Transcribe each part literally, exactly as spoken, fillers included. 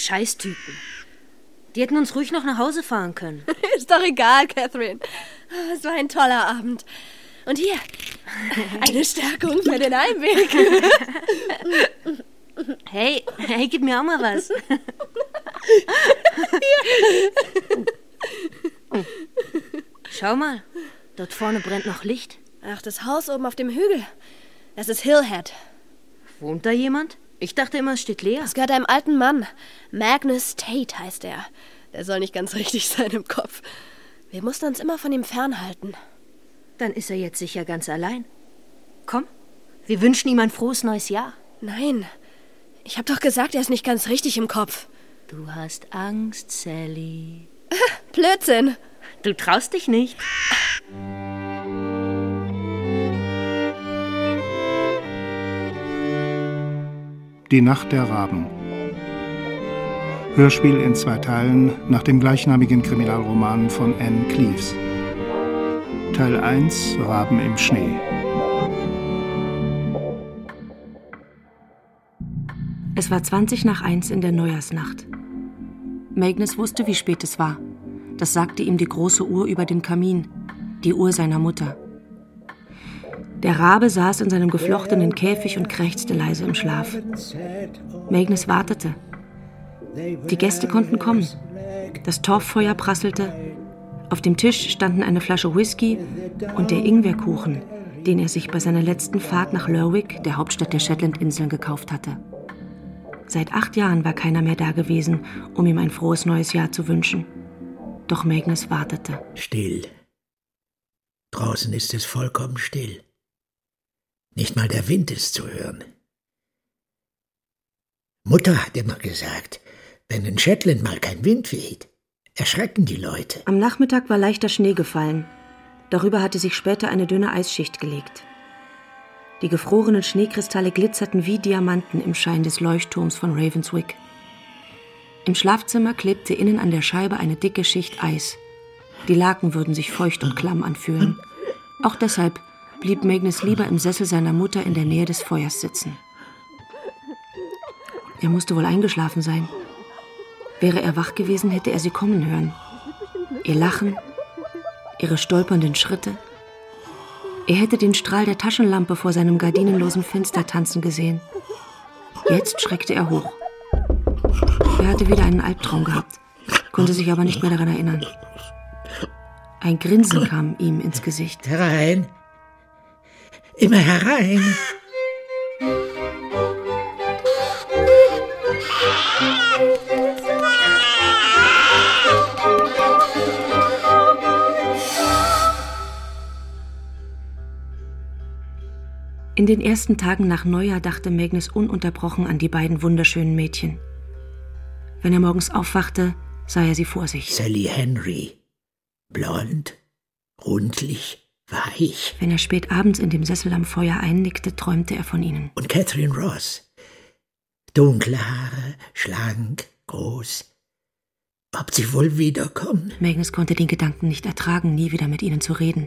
Scheißtypen. Die hätten uns ruhig noch nach Hause fahren können. Ist doch egal, Catherine. Es war ein toller Abend. Und hier, eine Stärkung für den Heimweg. Hey, hey, gib mir auch mal was. Schau mal, dort vorne brennt noch Licht. Ach, das Haus oben auf dem Hügel. Das ist Hillhead. Wohnt da jemand? Ich dachte immer, es steht leer. Es gehört einem alten Mann. Magnus Tate heißt er. Der soll nicht ganz richtig sein im Kopf. Wir mussten uns immer von ihm fernhalten. Dann ist er jetzt sicher ganz allein. Komm, wir wünschen ihm ein frohes neues Jahr. Nein, ich hab doch gesagt, er ist nicht ganz richtig im Kopf. Du hast Angst, Sally. Blödsinn. Du traust dich nicht. Die Nacht der Raben. Hörspiel in zwei Teilen nach dem gleichnamigen Kriminalroman von Anne Cleeves. Teil eins, Raben im Schnee. Es war zwanzig nach eins in der Neujahrsnacht. Magnus wusste, wie spät es war. Das sagte ihm die große Uhr über dem Kamin, die Uhr seiner Mutter. Der Rabe saß in seinem geflochtenen Käfig und krächzte leise im Schlaf. Magnus wartete. Die Gäste konnten kommen. Das Torffeuer prasselte. Auf dem Tisch standen eine Flasche Whisky und der Ingwerkuchen, den er sich bei seiner letzten Fahrt nach Lerwick, der Hauptstadt der Shetlandinseln, gekauft hatte. Seit acht Jahren war keiner mehr da gewesen, um ihm ein frohes neues Jahr zu wünschen. Doch Magnus wartete. Still. Draußen ist es vollkommen still. Nicht mal der Wind ist zu hören. Mutter hat immer gesagt, wenn in Shetland mal kein Wind weht, erschrecken die Leute. Am Nachmittag war leichter Schnee gefallen. Darüber hatte sich später eine dünne Eisschicht gelegt. Die gefrorenen Schneekristalle glitzerten wie Diamanten im Schein des Leuchtturms von Ravenswick. Im Schlafzimmer klebte innen an der Scheibe eine dicke Schicht Eis. Die Laken würden sich feucht und klamm anfühlen. Auch deshalb blieb Magnus lieber im Sessel seiner Mutter in der Nähe des Feuers sitzen. Er musste wohl eingeschlafen sein. Wäre er wach gewesen, hätte er sie kommen hören. Ihr Lachen, ihre stolpernden Schritte. Er hätte den Strahl der Taschenlampe vor seinem gardinenlosen Fenster tanzen gesehen. Jetzt schreckte er hoch. Er hatte wieder einen Albtraum gehabt, konnte sich aber nicht mehr daran erinnern. Ein Grinsen kam ihm ins Gesicht. Herein! Immer herein! In den ersten Tagen nach Neujahr dachte Magnus ununterbrochen an die beiden wunderschönen Mädchen. Wenn er morgens aufwachte, sah er sie vor sich. Sally Henry. Blond, rundlich, weich. Wenn er spät abends in dem Sessel am Feuer einnickte, träumte er von ihnen. Und Catherine Ross. Dunkle Haare, schlank, groß. Ob sie wohl wiederkommen? Magnus konnte den Gedanken nicht ertragen, nie wieder mit ihnen zu reden.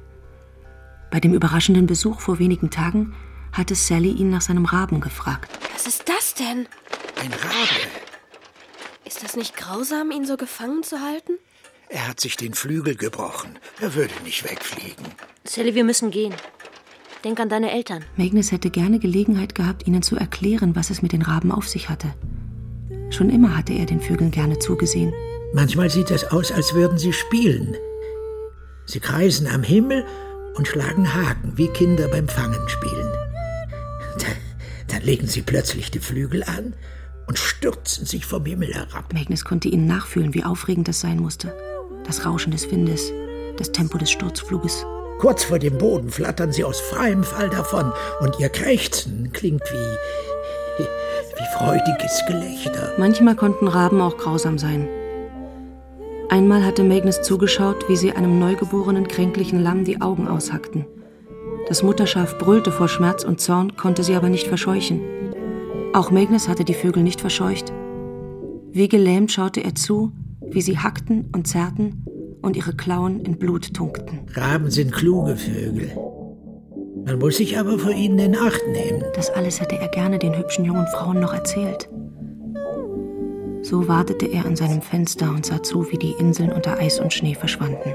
Bei dem überraschenden Besuch vor wenigen Tagen hatte Sally ihn nach seinem Raben gefragt. Was ist das denn? Ein Rabe. Ist das nicht grausam, ihn so gefangen zu halten? Er hat sich den Flügel gebrochen. Er würde nicht wegfliegen. Sally, wir müssen gehen. Denk an deine Eltern. Magnus hätte gerne Gelegenheit gehabt, ihnen zu erklären, was es mit den Raben auf sich hatte. Schon immer hatte er den Vögeln gerne zugesehen. Manchmal sieht es aus, als würden sie spielen. Sie kreisen am Himmel und schlagen Haken, wie Kinder beim Fangen spielen. Da, dann legen sie plötzlich die Flügel an und stürzen sich vom Himmel herab. Magnus konnte ihnen nachfühlen, wie aufregend das sein musste. Das Rauschen des Windes, das Tempo des Sturzfluges. Kurz vor dem Boden flattern sie aus freiem Fall davon und ihr Krächzen klingt wie, wie freudiges Gelächter. Manchmal konnten Raben auch grausam sein. Einmal hatte Magnus zugeschaut, wie sie einem neugeborenen, kränklichen Lamm die Augen aushackten. Das Mutterschaf brüllte vor Schmerz und Zorn, konnte sie aber nicht verscheuchen. Auch Magnus hatte die Vögel nicht verscheucht. Wie gelähmt schaute er zu, wie sie hackten und zerrten und ihre Klauen in Blut tunkten. Raben sind kluge Vögel. Man muss sich aber vor ihnen in Acht nehmen. Das alles hätte er gerne den hübschen jungen Frauen noch erzählt. So wartete er an seinem Fenster und sah zu, wie die Inseln unter Eis und Schnee verschwanden.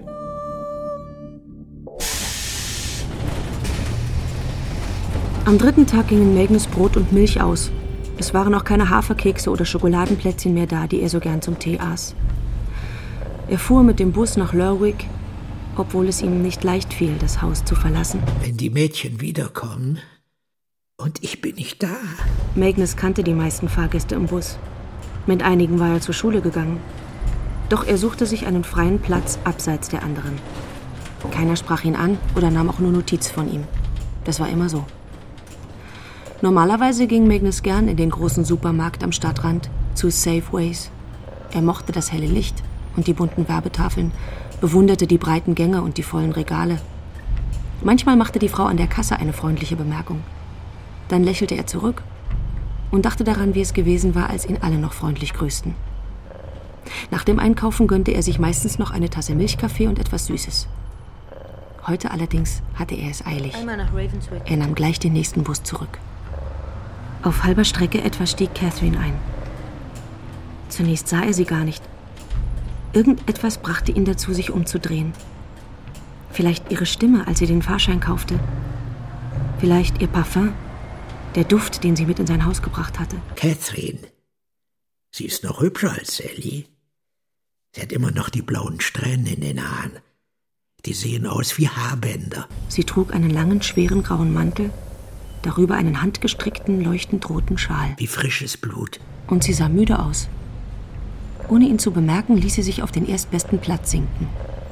Am dritten Tag gingen Magnus Brot und Milch aus. Es waren auch keine Haferkekse oder Schokoladenplätzchen mehr da, die er so gern zum Tee aß. Er fuhr mit dem Bus nach Lerwick, obwohl es ihm nicht leicht fiel, das Haus zu verlassen. Wenn die Mädchen wiederkommen und ich bin nicht da. Magnus kannte die meisten Fahrgäste im Bus. Mit einigen war er zur Schule gegangen. Doch er suchte sich einen freien Platz abseits der anderen. Keiner sprach ihn an oder nahm auch nur Notiz von ihm. Das war immer so. Normalerweise ging Magnus gern in den großen Supermarkt am Stadtrand, zu Safeways. Er mochte das helle Licht und die bunten Werbetafeln, bewunderte die breiten Gänge und die vollen Regale. Manchmal machte die Frau an der Kasse eine freundliche Bemerkung. Dann lächelte er zurück und dachte daran, wie es gewesen war, als ihn alle noch freundlich grüßten. Nach dem Einkaufen gönnte er sich meistens noch eine Tasse Milchkaffee und etwas Süßes. Heute allerdings hatte er es eilig. Einmal nach Ravenswick. Er nahm gleich den nächsten Bus zurück. Auf halber Strecke etwa stieg Catherine ein. Zunächst sah er sie gar nicht. Irgendetwas brachte ihn dazu, sich umzudrehen. Vielleicht ihre Stimme, als sie den Fahrschein kaufte. Vielleicht ihr Parfum, der Duft, den sie mit in sein Haus gebracht hatte. Catherine, sie ist noch hübscher als Sally. Sie hat immer noch die blauen Strähnen in den Haaren. Die sehen aus wie Haarbänder. Sie trug einen langen, schweren grauen Mantel, darüber einen handgestrickten, leuchtend roten Schal. Wie frisches Blut. Und sie sah müde aus. Ohne ihn zu bemerken, ließ sie sich auf den erstbesten Platz sinken.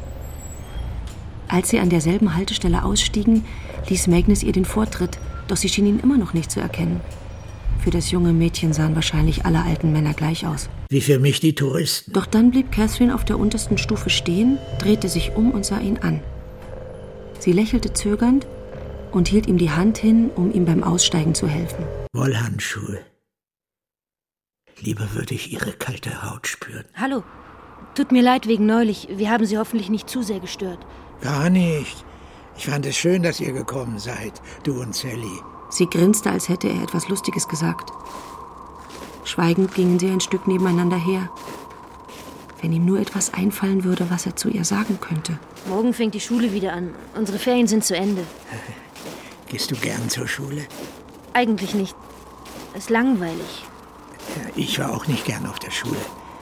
Als sie an derselben Haltestelle ausstiegen, ließ Magnus ihr den Vortritt, doch sie schien ihn immer noch nicht zu erkennen. Für das junge Mädchen sahen wahrscheinlich alle alten Männer gleich aus. Wie für mich die Touristen. Doch dann blieb Catherine auf der untersten Stufe stehen, drehte sich um und sah ihn an. Sie lächelte zögernd und hielt ihm die Hand hin, um ihm beim Aussteigen zu helfen. Wollhandschuhe. Lieber würde ich Ihre kalte Haut spüren. Hallo. Tut mir leid wegen neulich. Wir haben Sie hoffentlich nicht zu sehr gestört. Gar nicht. Ich fand es schön, dass ihr gekommen seid, du und Sally. Sie grinste, als hätte er etwas Lustiges gesagt. Schweigend gingen sie ein Stück nebeneinander her. Wenn ihm nur etwas einfallen würde, was er zu ihr sagen könnte. Morgen fängt die Schule wieder an. Unsere Ferien sind zu Ende. Gehst du gern zur Schule? Eigentlich nicht. Es ist langweilig. Ja, ich war auch nicht gern auf der Schule.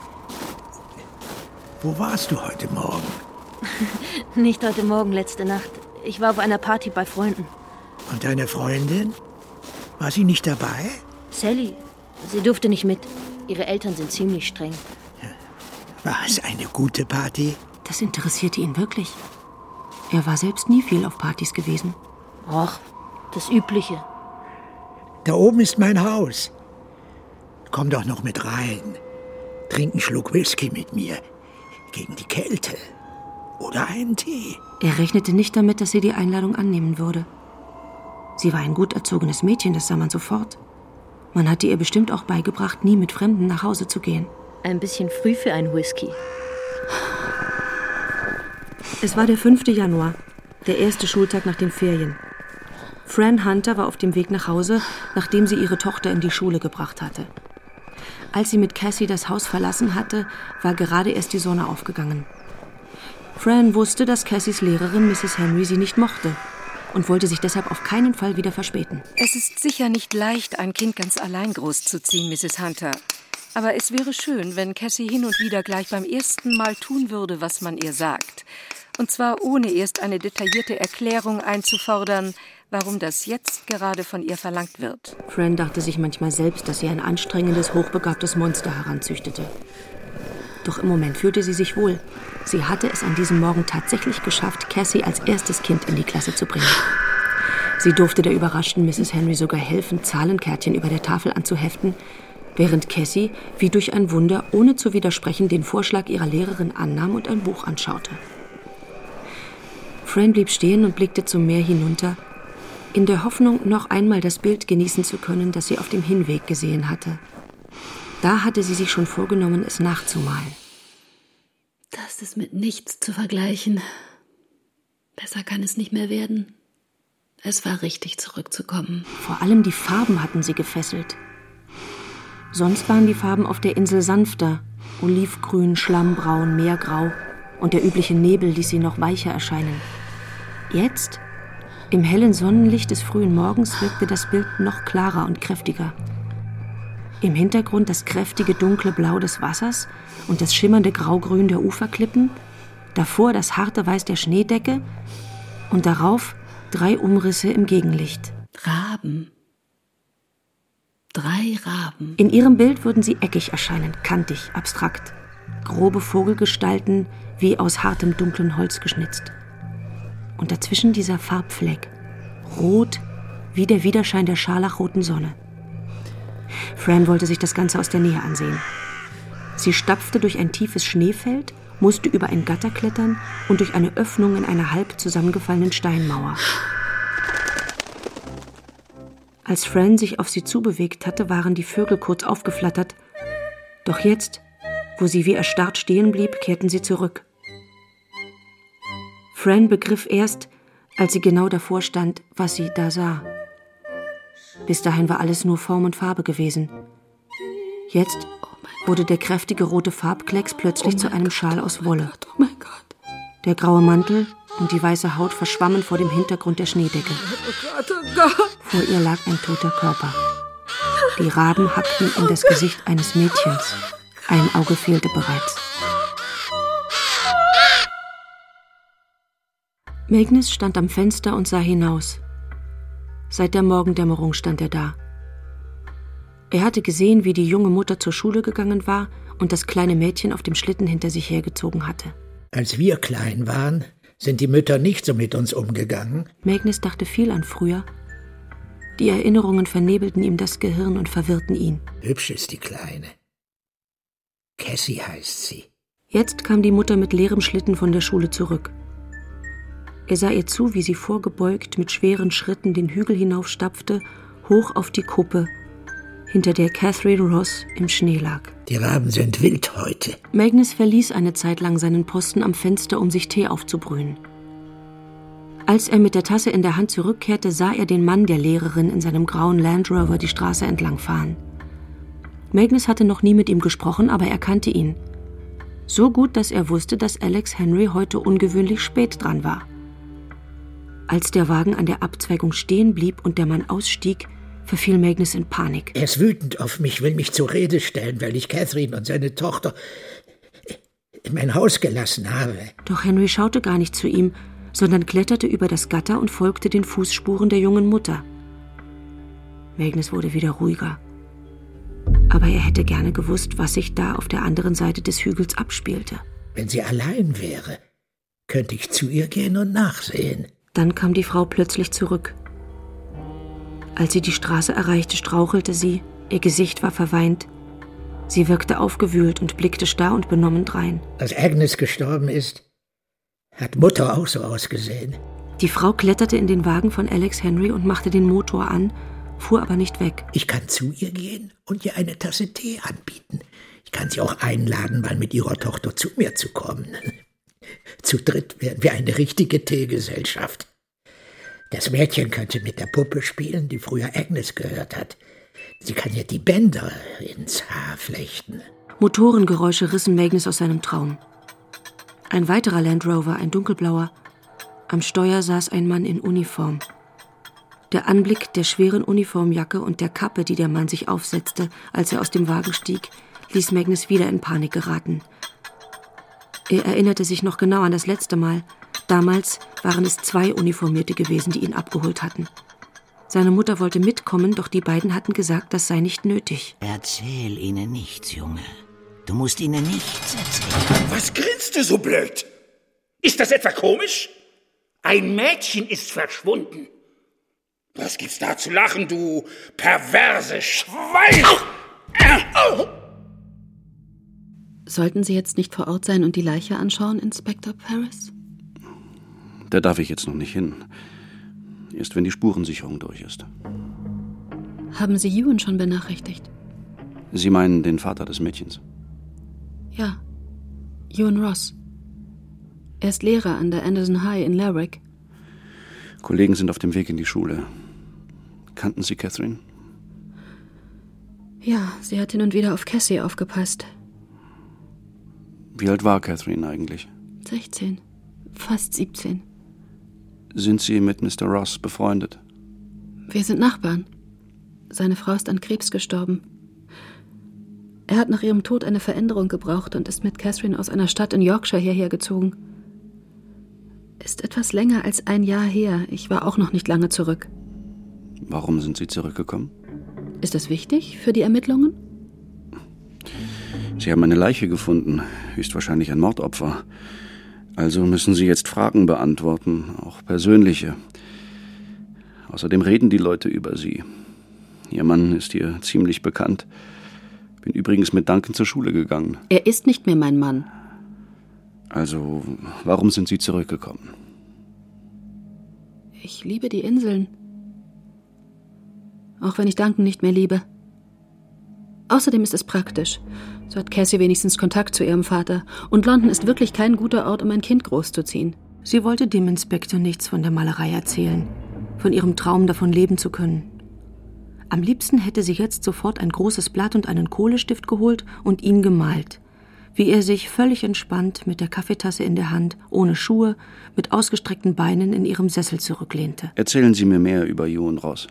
Wo warst du heute Morgen? Nicht heute Morgen, letzte Nacht. Ich war auf einer Party bei Freunden. Und deine Freundin? War sie nicht dabei? Sally. Sie durfte nicht mit. Ihre Eltern sind ziemlich streng. War es eine gute Party? Das interessierte ihn wirklich. Er war selbst nie viel auf Partys gewesen. Och, das Übliche. Da oben ist mein Haus. Komm doch noch mit rein. Trink einen Schluck Whisky mit mir. Gegen die Kälte. Oder einen Tee. Er rechnete nicht damit, dass sie die Einladung annehmen würde. Sie war ein gut erzogenes Mädchen, das sah man sofort. Man hatte ihr bestimmt auch beigebracht, nie mit Fremden nach Hause zu gehen. Ein bisschen früh für einen Whisky. Es war der fünfte Januar, der erste Schultag nach den Ferien. Fran Hunter war auf dem Weg nach Hause, nachdem sie ihre Tochter in die Schule gebracht hatte. Als sie mit Cassie das Haus verlassen hatte, war gerade erst die Sonne aufgegangen. Fran wusste, dass Cassies Lehrerin Misses Henry sie nicht mochte und wollte sich deshalb auf keinen Fall wieder verspäten. Es ist sicher nicht leicht, ein Kind ganz allein großzuziehen, Misses Hunter. Aber es wäre schön, wenn Cassie hin und wieder gleich beim ersten Mal tun würde, was man ihr sagt. Und zwar ohne erst eine detaillierte Erklärung einzufordern, warum das jetzt gerade von ihr verlangt wird. Fran dachte sich manchmal selbst, dass sie ein anstrengendes, hochbegabtes Monster heranzüchtete. Doch im Moment fühlte sie sich wohl. Sie hatte es an diesem Morgen tatsächlich geschafft, Cassie als erstes Kind in die Klasse zu bringen. Sie durfte der überraschten Misses Henry sogar helfen, Zahlenkärtchen über der Tafel anzuheften, während Cassie, wie durch ein Wunder, ohne zu widersprechen, den Vorschlag ihrer Lehrerin annahm und ein Buch anschaute. Fran blieb stehen und blickte zum Meer hinunter, in der Hoffnung, noch einmal das Bild genießen zu können, das sie auf dem Hinweg gesehen hatte. Da hatte sie sich schon vorgenommen, es nachzumalen. Das ist mit nichts zu vergleichen. Besser kann es nicht mehr werden. Es war richtig, zurückzukommen. Vor allem die Farben hatten sie gefesselt. Sonst waren die Farben auf der Insel sanfter, olivgrün, schlammbraun, meergrau, und der übliche Nebel ließ sie noch weicher erscheinen. Jetzt, im hellen Sonnenlicht des frühen Morgens, wirkte das Bild noch klarer und kräftiger. Im Hintergrund das kräftige dunkle Blau des Wassers und das schimmernde Graugrün der Uferklippen, davor das harte Weiß der Schneedecke und darauf drei Umrisse im Gegenlicht. Raben. Drei Raben. In ihrem Bild würden sie eckig erscheinen, kantig, abstrakt. Grobe Vogelgestalten, wie aus hartem, dunklen Holz geschnitzt. Und dazwischen dieser Farbfleck, rot wie der Widerschein der scharlachroten Sonne. Fran wollte sich das Ganze aus der Nähe ansehen. Sie stapfte durch ein tiefes Schneefeld, musste über ein Gatter klettern und durch eine Öffnung in einer halb zusammengefallenen Steinmauer. Als Fran sich auf sie zubewegt hatte, waren die Vögel kurz aufgeflattert. Doch jetzt, wo sie wie erstarrt stehen blieb, kehrten sie zurück. Fran begriff erst, als sie genau davor stand, was sie da sah. Bis dahin war alles nur Form und Farbe gewesen. Jetzt wurde der kräftige rote Farbklecks plötzlich oh zu einem Gott, Schal aus Wolle. Oh mein Gott. Der graue Mantel und die weiße Haut verschwammen vor dem Hintergrund der Schneedecke. Oh Gott, oh Gott. Vor ihr lag ein toter Körper. Die Raben hackten in das Gesicht eines Mädchens. Ein Auge fehlte bereits. Magnus stand am Fenster und sah hinaus. Seit der Morgendämmerung stand er da. Er hatte gesehen, wie die junge Mutter zur Schule gegangen war und das kleine Mädchen auf dem Schlitten hinter sich hergezogen hatte. Als wir klein waren, sind die Mütter nicht so mit uns umgegangen. Magnus dachte viel an früher. Die Erinnerungen vernebelten ihm das Gehirn und verwirrten ihn. Hübsch ist die Kleine. Cassie heißt sie. Jetzt kam die Mutter mit leerem Schlitten von der Schule zurück. Er sah ihr zu, wie sie vorgebeugt mit schweren Schritten den Hügel hinaufstapfte, hoch auf die Kuppe, hinter der Catherine Ross im Schnee lag. Die Raben sind wild heute. Magnus verließ eine Zeit lang seinen Posten am Fenster, um sich Tee aufzubrühen. Als er mit der Tasse in der Hand zurückkehrte, sah er den Mann der Lehrerin in seinem grauen Land Rover die Straße entlangfahren. Magnus hatte noch nie mit ihm gesprochen, aber er kannte ihn. So gut, dass er wusste, dass Alex Henry heute ungewöhnlich spät dran war. Als der Wagen an der Abzweigung stehen blieb und der Mann ausstieg, verfiel Magnus in Panik. Er ist wütend auf mich, will mich zur Rede stellen, weil ich Catherine und seine Tochter in mein Haus gelassen habe. Doch Henry schaute gar nicht zu ihm, sondern kletterte über das Gatter und folgte den Fußspuren der jungen Mutter. Magnus wurde wieder ruhiger. Aber er hätte gerne gewusst, was sich da auf der anderen Seite des Hügels abspielte. Wenn sie allein wäre, könnte ich zu ihr gehen und nachsehen. Dann kam die Frau plötzlich zurück. Als sie die Straße erreichte, strauchelte sie, ihr Gesicht war verweint. Sie wirkte aufgewühlt und blickte starr und benommen drein. Als Agnes gestorben ist, hat Mutter auch so ausgesehen. Die Frau kletterte in den Wagen von Alex Henry und machte den Motor an, fuhr aber nicht weg. Ich kann zu ihr gehen und ihr eine Tasse Tee anbieten. Ich kann sie auch einladen, mal mit ihrer Tochter zu mir zu kommen. Zu dritt wären wir eine richtige Teegesellschaft. Das Mädchen könnte mit der Puppe spielen, die früher Agnes gehört hat. Sie kann ja die Bänder ins Haar flechten. Motorengeräusche rissen Magnus aus seinem Traum. Ein weiterer Land Rover, ein dunkelblauer. Am Steuer saß ein Mann in Uniform. Der Anblick der schweren Uniformjacke und der Kappe, die der Mann sich aufsetzte, als er aus dem Wagen stieg, ließ Magnus wieder in Panik geraten. Er erinnerte sich noch genau an das letzte Mal. Damals waren es zwei Uniformierte gewesen, die ihn abgeholt hatten. Seine Mutter wollte mitkommen, doch die beiden hatten gesagt, das sei nicht nötig. Erzähl ihnen nichts, Junge. Du musst ihnen nichts erzählen. Was grinst du so blöd? Ist das etwa komisch? Ein Mädchen ist verschwunden. Was gibt's da zu lachen, du perverse Schwein? Au! Au! Sollten Sie jetzt nicht vor Ort sein und die Leiche anschauen, Inspektor Paris? Da darf ich jetzt noch nicht hin. Erst wenn die Spurensicherung durch ist. Haben Sie Ewan schon benachrichtigt? Sie meinen den Vater des Mädchens? Ja, Ewan Ross. Er ist Lehrer an der Anderson High in Lerwick. Kollegen sind auf dem Weg in die Schule. Kannten Sie Catherine? Ja, sie hat hin und wieder auf Cassie aufgepasst. Wie alt war Catherine eigentlich? sechzehn, fast siebzehn. Sind Sie mit Mister Ross befreundet? Wir sind Nachbarn. Seine Frau ist an Krebs gestorben. Er hat nach ihrem Tod eine Veränderung gebraucht und ist mit Catherine aus einer Stadt in Yorkshire hierher gezogen. Ist etwas länger als ein Jahr her. Ich war auch noch nicht lange zurück. Warum sind Sie zurückgekommen? Ist das wichtig für die Ermittlungen? Sie haben eine Leiche gefunden, höchstwahrscheinlich ein Mordopfer. Also müssen Sie jetzt Fragen beantworten, auch persönliche. Außerdem reden die Leute über Sie. Ihr Mann ist hier ziemlich bekannt. Bin übrigens mit Duncan zur Schule gegangen. Er ist nicht mehr mein Mann. Also, warum sind Sie zurückgekommen? Ich liebe die Inseln. Auch wenn ich Duncan nicht mehr liebe. Außerdem ist es praktisch. So hat Cassie wenigstens Kontakt zu ihrem Vater. Und London ist wirklich kein guter Ort, um ein Kind großzuziehen. Sie wollte dem Inspektor nichts von der Malerei erzählen. Von ihrem Traum, davon leben zu können. Am liebsten hätte sie jetzt sofort ein großes Blatt und einen Kohlestift geholt und ihn gemalt. Wie er sich völlig entspannt, mit der Kaffeetasse in der Hand, ohne Schuhe, mit ausgestreckten Beinen in ihrem Sessel zurücklehnte. Erzählen Sie mir mehr über Ewan Ross.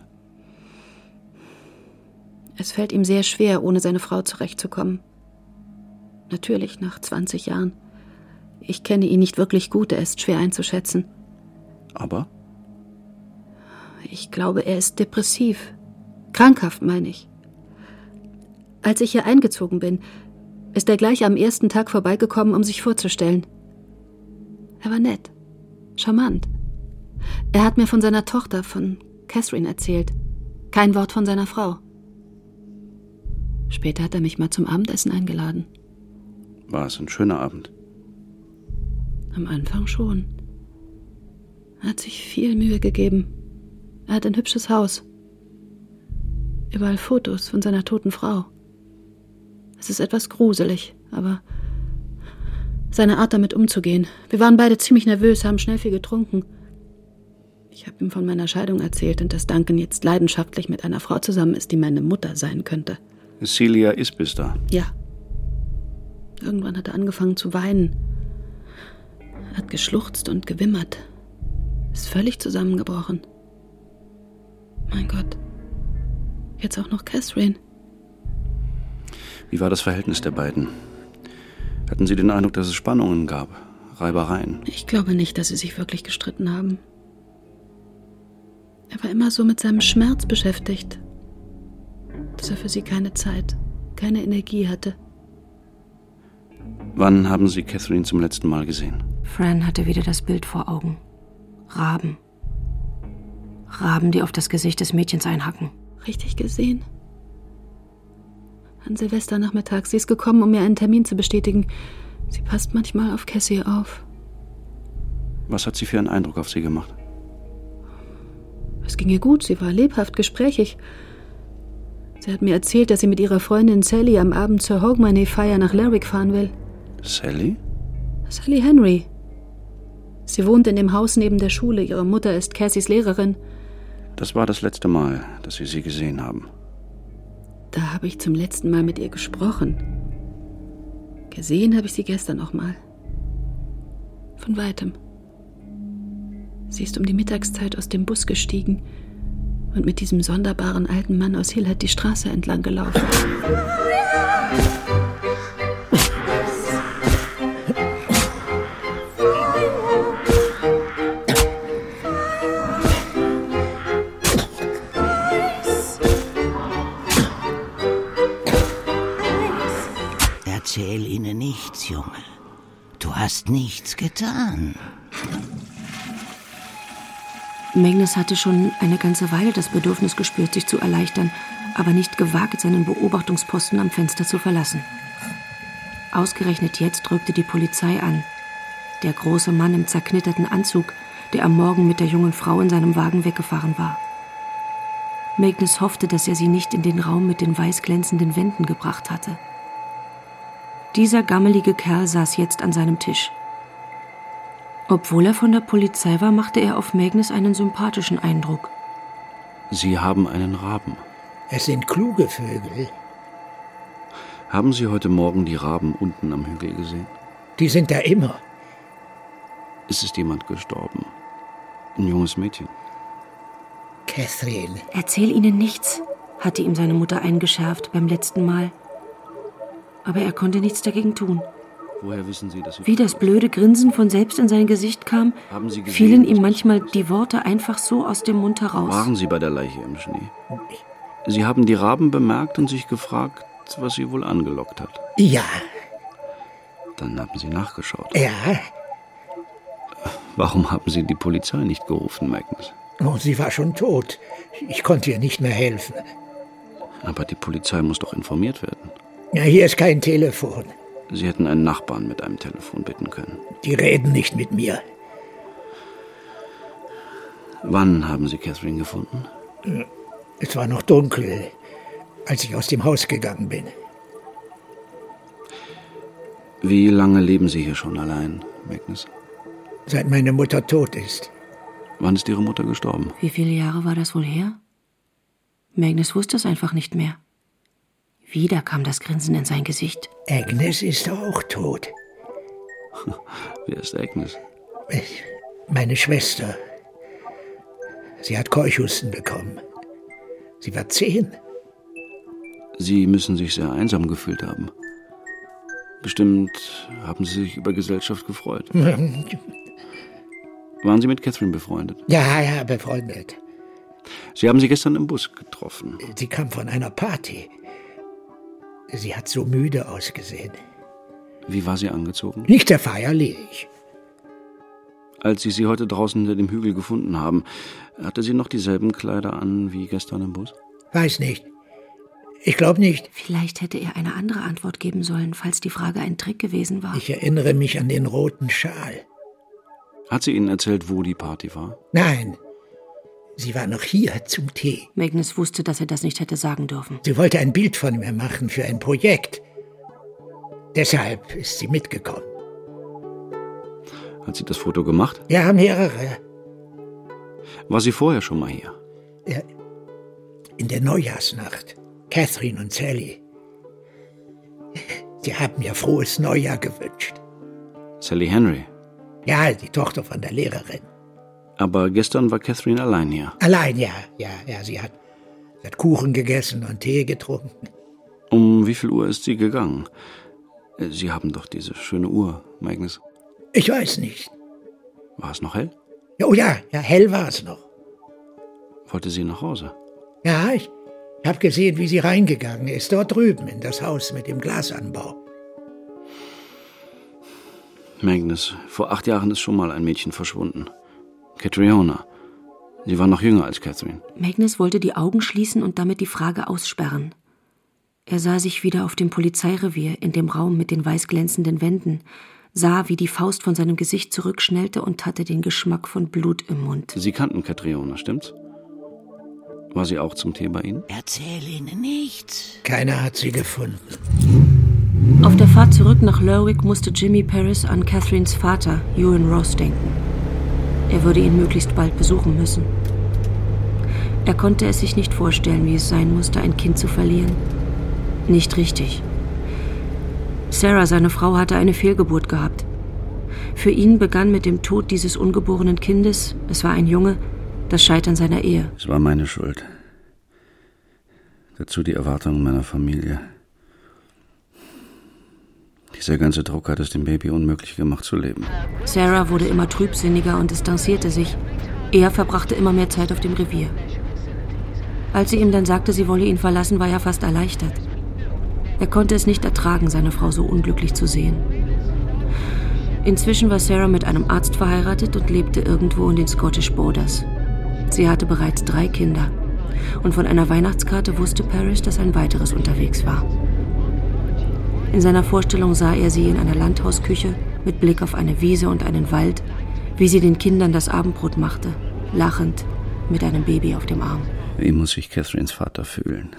Es fällt ihm sehr schwer, ohne seine Frau zurechtzukommen. Natürlich nach zwanzig Jahren. Ich kenne ihn nicht wirklich gut, er ist schwer einzuschätzen. Aber? Ich glaube, er ist depressiv. Krankhaft, meine ich. Als ich hier eingezogen bin, ist er gleich am ersten Tag vorbeigekommen, um sich vorzustellen. Er war nett, charmant. Er hat mir von seiner Tochter, von Catherine, erzählt. Kein Wort von seiner Frau. Später hat er mich mal zum Abendessen eingeladen. War es ein schöner Abend? Am Anfang schon. Er hat sich viel Mühe gegeben. Er hat ein hübsches Haus. Überall Fotos von seiner toten Frau. Es ist etwas gruselig, aber seine Art, damit umzugehen. Wir waren beide ziemlich nervös, haben schnell viel getrunken. Ich habe ihm von meiner Scheidung erzählt und dass Duncan jetzt leidenschaftlich mit einer Frau zusammen ist, die meine Mutter sein könnte. Celia Isbister. Ja. Irgendwann hat er angefangen zu weinen. Er hat geschluchzt und gewimmert. Ist völlig zusammengebrochen. Mein Gott. Jetzt auch noch Catherine. Wie war das Verhältnis der beiden? Hatten Sie den Eindruck, dass es Spannungen gab? Reibereien? Ich glaube nicht, dass sie sich wirklich gestritten haben. Er war immer so mit seinem Schmerz beschäftigt, dass er für sie keine Zeit, keine Energie hatte. Wann haben Sie Catherine zum letzten Mal gesehen? Fran hatte wieder das Bild vor Augen. Raben. Raben, die auf das Gesicht des Mädchens einhacken. Richtig gesehen? An Silvesternachmittag. Sie ist gekommen, um mir einen Termin zu bestätigen. Sie passt manchmal auf Cassie auf. Was hat sie für einen Eindruck auf Sie gemacht? Es ging ihr gut. Sie war lebhaft, gesprächig. Sie hat mir erzählt, dass sie mit ihrer Freundin Sally am Abend zur Hogmanay-Feier nach Lerwick fahren will. Sally? Sally Henry. Sie wohnt in dem Haus neben der Schule. Ihre Mutter ist Cassies Lehrerin. Das war das letzte Mal, dass Sie sie gesehen haben. Da habe ich zum letzten Mal mit ihr gesprochen. Gesehen habe ich sie gestern noch mal. Von weitem. Sie ist um die Mittagszeit aus dem Bus gestiegen und mit diesem sonderbaren alten Mann aus Hillhead die Straße entlang gelaufen. Erzähl ihnen nichts, Junge. Du hast nichts getan. Magnus hatte schon eine ganze Weile das Bedürfnis gespürt, sich zu erleichtern, aber nicht gewagt, seinen Beobachtungsposten am Fenster zu verlassen. Ausgerechnet jetzt rückte die Polizei an. Der große Mann im zerknitterten Anzug, der am Morgen mit der jungen Frau in seinem Wagen weggefahren war. Magnus hoffte, dass er sie nicht in den Raum mit den weiß glänzenden Wänden gebracht hatte. Dieser gammelige Kerl saß jetzt an seinem Tisch. Obwohl er von der Polizei war, machte er auf Magnus einen sympathischen Eindruck. Sie haben einen Raben. Es sind kluge Vögel. Haben Sie heute Morgen die Raben unten am Hügel gesehen? Die sind da immer. Es ist jemand gestorben. Ein junges Mädchen. Catherine. Erzähl ihnen nichts, hatte ihm seine Mutter eingeschärft beim letzten Mal. Aber er konnte nichts dagegen tun. Woher wissen Sie, dass Sie... Wie das blöde Grinsen von selbst in sein Gesicht kam, Haben Sie gesehen, fielen ihm dass- manchmal die Worte einfach so aus dem Mund heraus. Waren Sie bei der Leiche im Schnee? Sie haben die Raben bemerkt und sich gefragt, was sie wohl angelockt hat. Ja. Dann haben Sie nachgeschaut. Ja. Warum haben Sie die Polizei nicht gerufen, Magnus? Oh, sie war schon tot. Ich konnte ihr nicht mehr helfen. Aber die Polizei muss doch informiert werden. Ja, hier ist kein Telefon. Sie hätten einen Nachbarn mit einem Telefon bitten können. Die reden nicht mit mir. Wann haben Sie Catherine gefunden? Es war noch dunkel, als ich aus dem Haus gegangen bin. Wie lange leben Sie hier schon allein, Magnus? Seit meine Mutter tot ist. Wann ist Ihre Mutter gestorben? Wie viele Jahre war das wohl her? Magnus wusste es einfach nicht mehr. Wieder kam das Grinsen in sein Gesicht. Agnes ist auch tot. Wer ist Agnes? Meine Schwester. Sie hat Keuchhusten bekommen. Sie war zehn. Sie müssen sich sehr einsam gefühlt haben. Bestimmt haben Sie sich über Gesellschaft gefreut. Waren Sie mit Catherine befreundet? Ja, ja, befreundet. Sie haben sie gestern im Bus getroffen. Sie kam von einer Party. Sie hat so müde ausgesehen. Wie war sie angezogen? Nicht sehr feierlich. Als Sie sie heute draußen hinter dem Hügel gefunden haben, hatte sie noch dieselben Kleider an wie gestern im Bus? Weiß nicht. Ich glaube nicht. Vielleicht hätte er eine andere Antwort geben sollen, falls die Frage ein Trick gewesen war. Ich erinnere mich an den roten Schal. Hat sie Ihnen erzählt, wo die Party war? Nein. Sie war noch hier zum Tee. Magnus wusste, dass er das nicht hätte sagen dürfen. Sie wollte ein Bild von mir machen für ein Projekt. Deshalb ist sie mitgekommen. Hat sie das Foto gemacht? Ja, mehrere. War sie vorher schon mal hier? Ja, in der Neujahrsnacht. Catherine und Sally. Sie haben mir frohes Neujahr gewünscht. Sally Henry? Ja, die Tochter von der Lehrerin. Aber gestern war Catherine allein hier. Allein, ja, ja, ja. Sie hat, sie hat Kuchen gegessen und Tee getrunken. Um wie viel Uhr ist sie gegangen? Sie haben doch diese schöne Uhr, Magnus. Ich weiß nicht. War es noch hell? Ja, oh ja, ja, hell war es noch. Wollte sie nach Hause? Ja, ich habe gesehen, wie sie reingegangen ist, dort drüben in das Haus mit dem Glasanbau. Magnus, vor acht Jahren ist schon mal ein Mädchen verschwunden. Catriona. Sie war noch jünger als Catherine. Magnus wollte die Augen schließen und damit die Frage aussperren. Er sah sich wieder auf dem Polizeirevier in dem Raum mit den weiß glänzenden Wänden, sah, wie die Faust von seinem Gesicht zurückschnellte und hatte den Geschmack von Blut im Mund. Sie kannten Catriona, stimmt's? War sie auch zum Tee bei Ihnen? Erzähl ihnen nichts. Keiner hat sie gefunden. Auf der Fahrt zurück nach Lerwick musste Jimmy Paris an Catherines Vater, Ewan Ross, denken. Er würde ihn möglichst bald besuchen müssen. Er konnte es sich nicht vorstellen, wie es sein musste, ein Kind zu verlieren. Nicht richtig. Sarah, seine Frau, hatte eine Fehlgeburt gehabt. Für ihn begann mit dem Tod dieses ungeborenen Kindes, es war ein Junge, das Scheitern seiner Ehe. Es war meine Schuld. Dazu die Erwartungen meiner Familie. Dieser ganze Druck hat es dem Baby unmöglich gemacht zu leben. Sarah wurde immer trübsinniger und distanzierte sich. Er verbrachte immer mehr Zeit auf dem Revier. Als sie ihm dann sagte, sie wolle ihn verlassen, war er fast erleichtert. Er konnte es nicht ertragen, seine Frau so unglücklich zu sehen. Inzwischen war Sarah mit einem Arzt verheiratet und lebte irgendwo in den Scottish Borders. Sie hatte bereits drei Kinder. Und von einer Weihnachtskarte wusste Paris, dass ein weiteres unterwegs war. In seiner Vorstellung sah er sie in einer Landhausküche mit Blick auf eine Wiese und einen Wald, wie sie den Kindern das Abendbrot machte, lachend, mit einem Baby auf dem Arm. Wie muss sich Catherines Vater fühlen?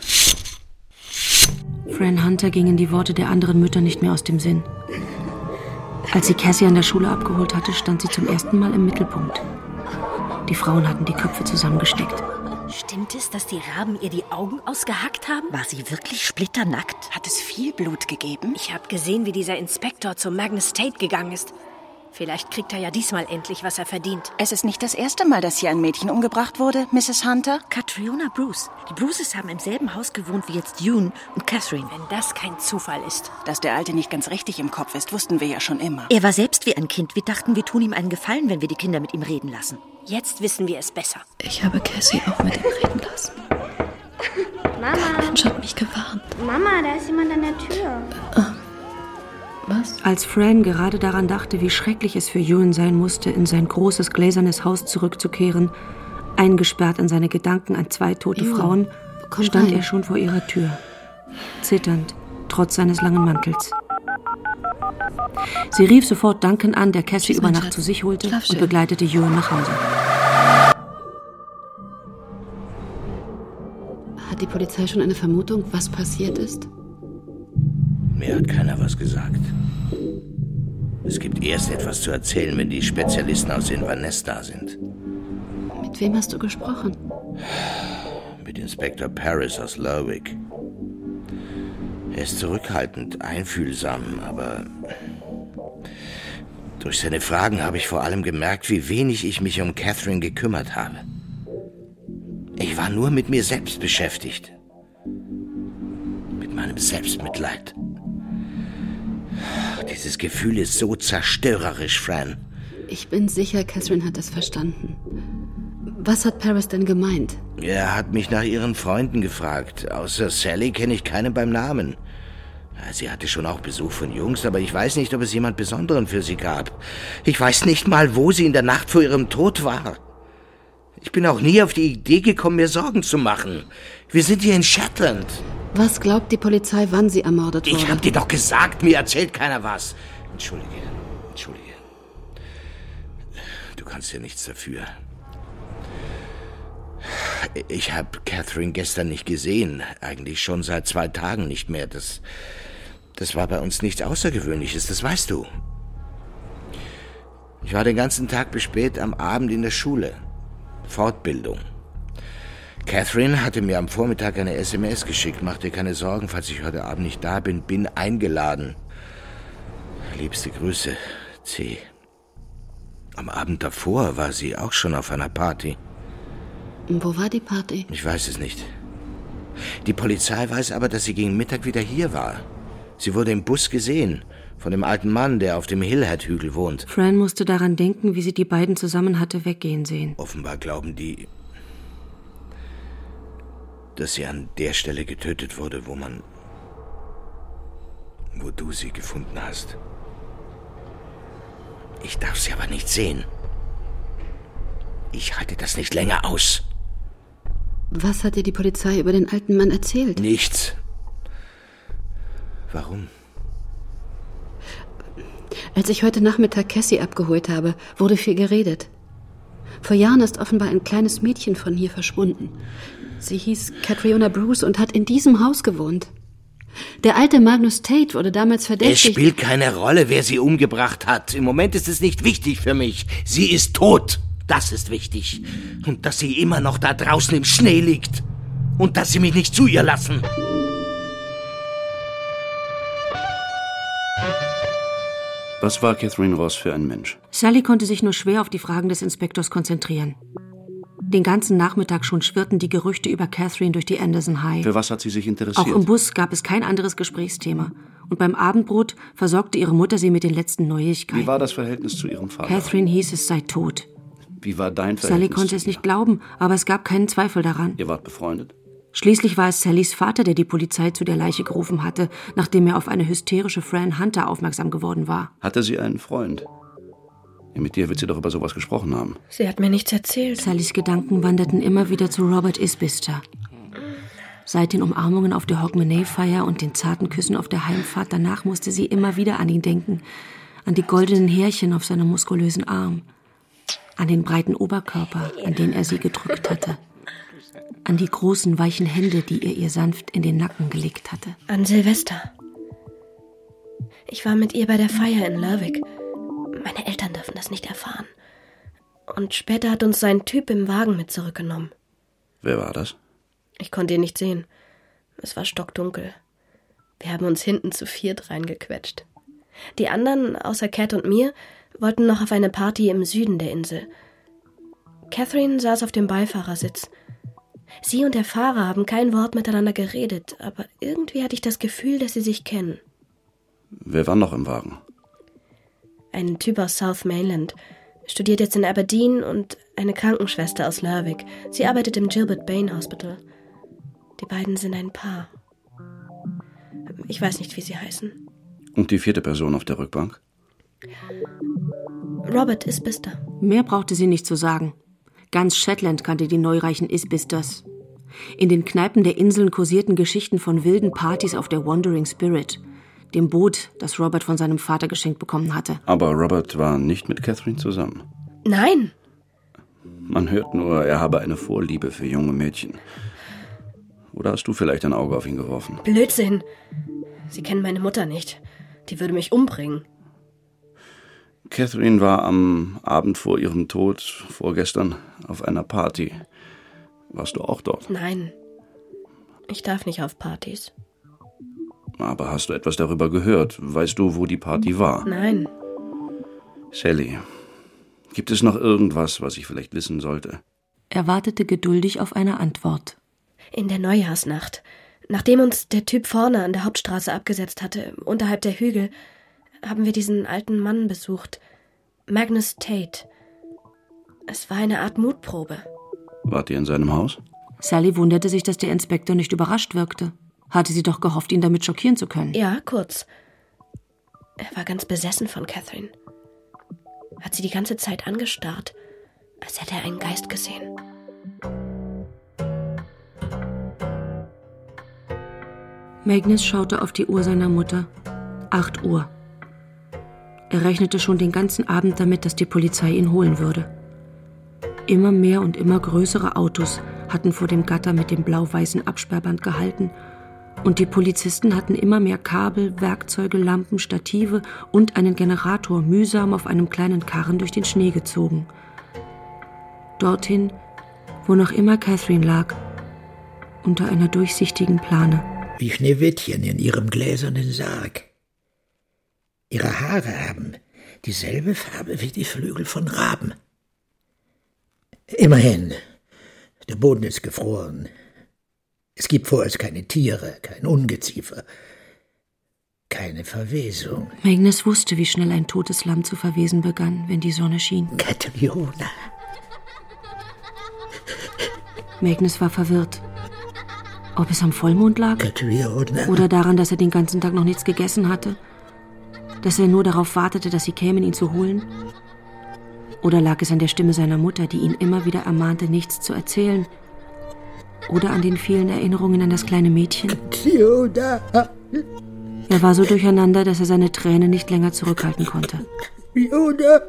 Fran Hunter gingen die Worte der anderen Mütter nicht mehr aus dem Sinn. Als sie Cassie an der Schule abgeholt hatte, stand sie zum ersten Mal im Mittelpunkt. Die Frauen hatten die Köpfe zusammengesteckt. Stimmt es, dass die Raben ihr die Augen ausgehackt haben? War sie wirklich splitternackt? Hat es viel Blut gegeben? Ich habe gesehen, wie dieser Inspektor zu Magnus Tate gegangen ist. Vielleicht kriegt er ja diesmal endlich, was er verdient. Es ist nicht das erste Mal, dass hier ein Mädchen umgebracht wurde, Misses Hunter. Catriona Bruce. Die Bruces haben im selben Haus gewohnt wie jetzt June und Catherine. Wenn das kein Zufall ist. Dass der Alte nicht ganz richtig im Kopf ist, wussten wir ja schon immer. Er war selbst wie ein Kind. Wir dachten, wir tun ihm einen Gefallen, wenn wir die Kinder mit ihm reden lassen. Jetzt wissen wir es besser. Ich habe Cassie auch mit ihm reden lassen. Mama. Ein Mensch hat mich gewarnt. Mama, da ist jemand an der Tür. Ah. Was? Als Fran gerade daran dachte, wie schrecklich es für Ewan sein musste, in sein großes gläsernes Haus zurückzukehren, eingesperrt in seine Gedanken an zwei tote Ewan, Frauen, komm stand rein. er schon vor ihrer Tür, zitternd, trotz seines langen Mantels. Sie rief sofort Duncan an, der Cassie über Nacht zu sich holte und begleitete Ewan nach Hause. Hat die Polizei schon eine Vermutung, was passiert ist? Mir hat keiner was gesagt. Es gibt erst etwas zu erzählen, wenn die Spezialisten aus Inverness da sind. Mit wem hast du gesprochen? Mit Inspektor Paris aus Lerwick. Er ist zurückhaltend, einfühlsam, aber durch seine Fragen habe ich vor allem gemerkt, wie wenig ich mich um Catherine gekümmert habe. Ich war nur mit mir selbst beschäftigt. Mit meinem Selbstmitleid. Dieses Gefühl ist so zerstörerisch, Fran. Ich bin sicher, Catherine hat das verstanden. Was hat Paris denn gemeint? Er hat mich nach ihren Freunden gefragt. Außer Sally kenne ich keinen beim Namen. Sie hatte schon auch Besuch von Jungs, aber ich weiß nicht, ob es jemand Besonderen für sie gab. Ich weiß nicht mal, wo sie in der Nacht vor ihrem Tod war. Ich bin auch nie auf die Idee gekommen, mir Sorgen zu machen. Wir sind hier in Shetland. Was glaubt die Polizei, wann sie ermordet wurde? Ich hab dir doch gesagt, mir erzählt keiner was. Entschuldige, entschuldige. Du kannst ja nichts dafür. Ich habe Catherine gestern nicht gesehen. Eigentlich schon seit zwei Tagen nicht mehr. Das, das war bei uns nichts Außergewöhnliches, das weißt du. Ich war den ganzen Tag bis spät am Abend in der Schule. Fortbildung. Catherine hatte mir am Vormittag eine S M S geschickt. Mach dir keine Sorgen, falls ich heute Abend nicht da bin. Bin eingeladen. Liebste Grüße, C. Am Abend davor war sie auch schon auf einer Party. Wo war die Party? Ich weiß es nicht. Die Polizei weiß aber, dass sie gegen Mittag wieder hier war. Sie wurde im Bus gesehen. Von dem alten Mann, der auf dem Hillhead-Hügel wohnt. Fran musste daran denken, wie sie die beiden zusammen hatte weggehen sehen. Offenbar glauben die, dass sie an der Stelle getötet wurde, wo man... wo du sie gefunden hast. Ich darf sie aber nicht sehen. Ich halte das nicht länger aus. Was hat dir die Polizei über den alten Mann erzählt? Nichts. Warum? Als ich heute Nachmittag Cassie abgeholt habe, wurde viel geredet. Vor Jahren ist offenbar ein kleines Mädchen von hier verschwunden. Sie hieß Catriona Bruce und hat in diesem Haus gewohnt. Der alte Magnus Tate wurde damals verdächtigt... Es spielt keine Rolle, wer sie umgebracht hat. Im Moment ist es nicht wichtig für mich. Sie ist tot. Das ist wichtig. Und dass sie immer noch da draußen im Schnee liegt. Und dass sie mich nicht zu ihr lassen. Was war Catherine Ross für ein Mensch? Sally konnte sich nur schwer auf die Fragen des Inspektors konzentrieren. Den ganzen Nachmittag schon schwirrten die Gerüchte über Catherine durch die Anderson High. Für was hat sie sich interessiert? Auch im Bus gab es kein anderes Gesprächsthema. Und beim Abendbrot versorgte ihre Mutter sie mit den letzten Neuigkeiten. Wie war das Verhältnis zu ihrem Vater? Catherine hieß, es sei tot. Wie war dein Verhältnis? Sally konnte es nicht glauben, aber es gab keinen Zweifel daran. Ihr wart befreundet? Schließlich war es Sallys Vater, der die Polizei zu der Leiche gerufen hatte, nachdem er auf eine hysterische Fran Hunter aufmerksam geworden war. Hatte sie einen Freund? Ja, mit dir wird sie doch über sowas gesprochen haben. Sie hat mir nichts erzählt. Sallys Gedanken wanderten immer wieder zu Robert Isbister. Seit den Umarmungen auf der Hogmanay-Feier und den zarten Küssen auf der Heimfahrt danach musste sie immer wieder an ihn denken, an die goldenen Härchen auf seinem muskulösen Arm, an den breiten Oberkörper, an den er sie gedrückt hatte, an die großen, weichen Hände, die er ihr sanft in den Nacken gelegt hatte. An Silvester. Ich war mit ihr bei der Feier in Lerwick. Meine Eltern dürfen das nicht erfahren. Und später hat uns sein Typ im Wagen mit zurückgenommen. Wer war das? Ich konnte ihn nicht sehen. Es war stockdunkel. Wir haben uns hinten zu viert reingequetscht. Die anderen, außer Cat und mir, wollten noch auf eine Party im Süden der Insel. Catherine saß auf dem Beifahrersitz. Sie und der Fahrer haben kein Wort miteinander geredet, aber irgendwie hatte ich das Gefühl, dass sie sich kennen. Wer war noch im Wagen? Ein Typ aus South Mainland, studiert jetzt in Aberdeen, und eine Krankenschwester aus Lerwick. Sie arbeitet im Gilbert Bain Hospital. Die beiden sind ein Paar. Ich weiß nicht, wie sie heißen. Und die vierte Person auf der Rückbank? Robert Isbister. Mehr brauchte sie nicht zu sagen. Ganz Shetland kannte die neureichen Isbisters. In den Kneipen der Inseln kursierten Geschichten von wilden Partys auf der Wandering Spirit, dem Boot, das Robert von seinem Vater geschenkt bekommen hatte. Aber Robert war nicht mit Catherine zusammen. Nein! Man hört nur, er habe eine Vorliebe für junge Mädchen. Oder hast du vielleicht ein Auge auf ihn geworfen? Blödsinn! Sie kennen meine Mutter nicht. Die würde mich umbringen. Catherine war am Abend vor ihrem Tod, vorgestern, auf einer Party. Warst du auch dort? Nein. Ich darf nicht auf Partys. Aber hast du etwas darüber gehört? Weißt du, wo die Party war? Nein. Sally, gibt es noch irgendwas, was ich vielleicht wissen sollte? Er wartete geduldig auf eine Antwort. In der Neujahrsnacht, nachdem uns der Typ vorne an der Hauptstraße abgesetzt hatte, unterhalb der Hügel, haben wir diesen alten Mann besucht. Magnus Tate. Es war eine Art Mutprobe. Wart ihr in seinem Haus? Sally wunderte sich, dass der Inspektor nicht überrascht wirkte. Hatte sie doch gehofft, ihn damit schockieren zu können. Ja, kurz. Er war ganz besessen von Catherine. Hat sie die ganze Zeit angestarrt, als hätte er einen Geist gesehen. Magnus schaute auf die Uhr seiner Mutter. Acht Uhr. Er rechnete schon den ganzen Abend damit, dass die Polizei ihn holen würde. Immer mehr und immer größere Autos hatten vor dem Gatter mit dem blau-weißen Absperrband gehalten, und die Polizisten hatten immer mehr Kabel, Werkzeuge, Lampen, Stative und einen Generator mühsam auf einem kleinen Karren durch den Schnee gezogen. Dorthin, wo noch immer Catherine lag, unter einer durchsichtigen Plane. Wie Schneewittchen in ihrem gläsernen Sarg. Ihre Haare haben dieselbe Farbe wie die Flügel von Raben. Immerhin, der Boden ist gefroren. Es gibt vorerst keine Tiere, kein Ungeziefer, keine Verwesung. Magnus wusste, wie schnell ein totes Lamm zu verwesen begann, wenn die Sonne schien. Catriona. Magnus war verwirrt. Ob es am Vollmond lag? Catriona. Oder daran, dass er den ganzen Tag noch nichts gegessen hatte? Dass er nur darauf wartete, dass sie kämen, ihn zu holen? Oder lag es an der Stimme seiner Mutter, die ihn immer wieder ermahnte, nichts zu erzählen? Oder an den vielen Erinnerungen an das kleine Mädchen? Catriona. Er war so durcheinander, dass er seine Tränen nicht länger zurückhalten konnte. Catriona.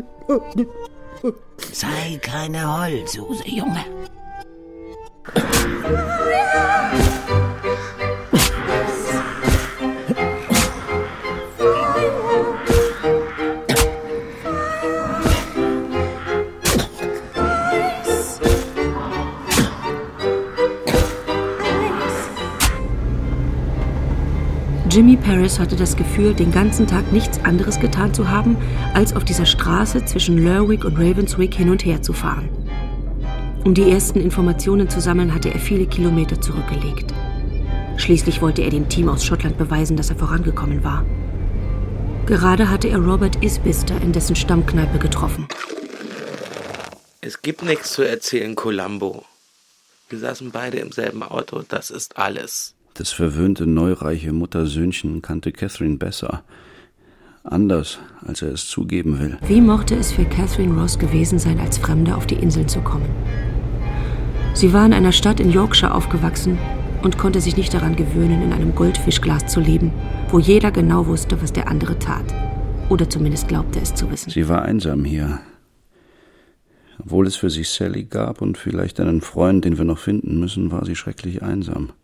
Sei keine Heulsuse, Junge. Jimmy Paris hatte das Gefühl, den ganzen Tag nichts anderes getan zu haben, als auf dieser Straße zwischen Lerwick und Ravenswick hin und her zu fahren. Um die ersten Informationen zu sammeln, hatte er viele Kilometer zurückgelegt. Schließlich wollte er dem Team aus Schottland beweisen, dass er vorangekommen war. Gerade hatte er Robert Isbister in dessen Stammkneipe getroffen. Es gibt nichts zu erzählen, Columbo. Wir saßen beide im selben Auto, das ist alles. Das verwöhnte, neureiche Muttersöhnchen kannte Catherine besser. Anders, als er es zugeben will. Wie mochte es für Catherine Ross gewesen sein, als Fremde auf die Inseln zu kommen? Sie war in einer Stadt in Yorkshire aufgewachsen und konnte sich nicht daran gewöhnen, in einem Goldfischglas zu leben, wo jeder genau wusste, was der andere tat. Oder zumindest glaubte es zu wissen. Sie war einsam hier. Obwohl es für sie Sally gab und vielleicht einen Freund, den wir noch finden müssen, war sie schrecklich einsam.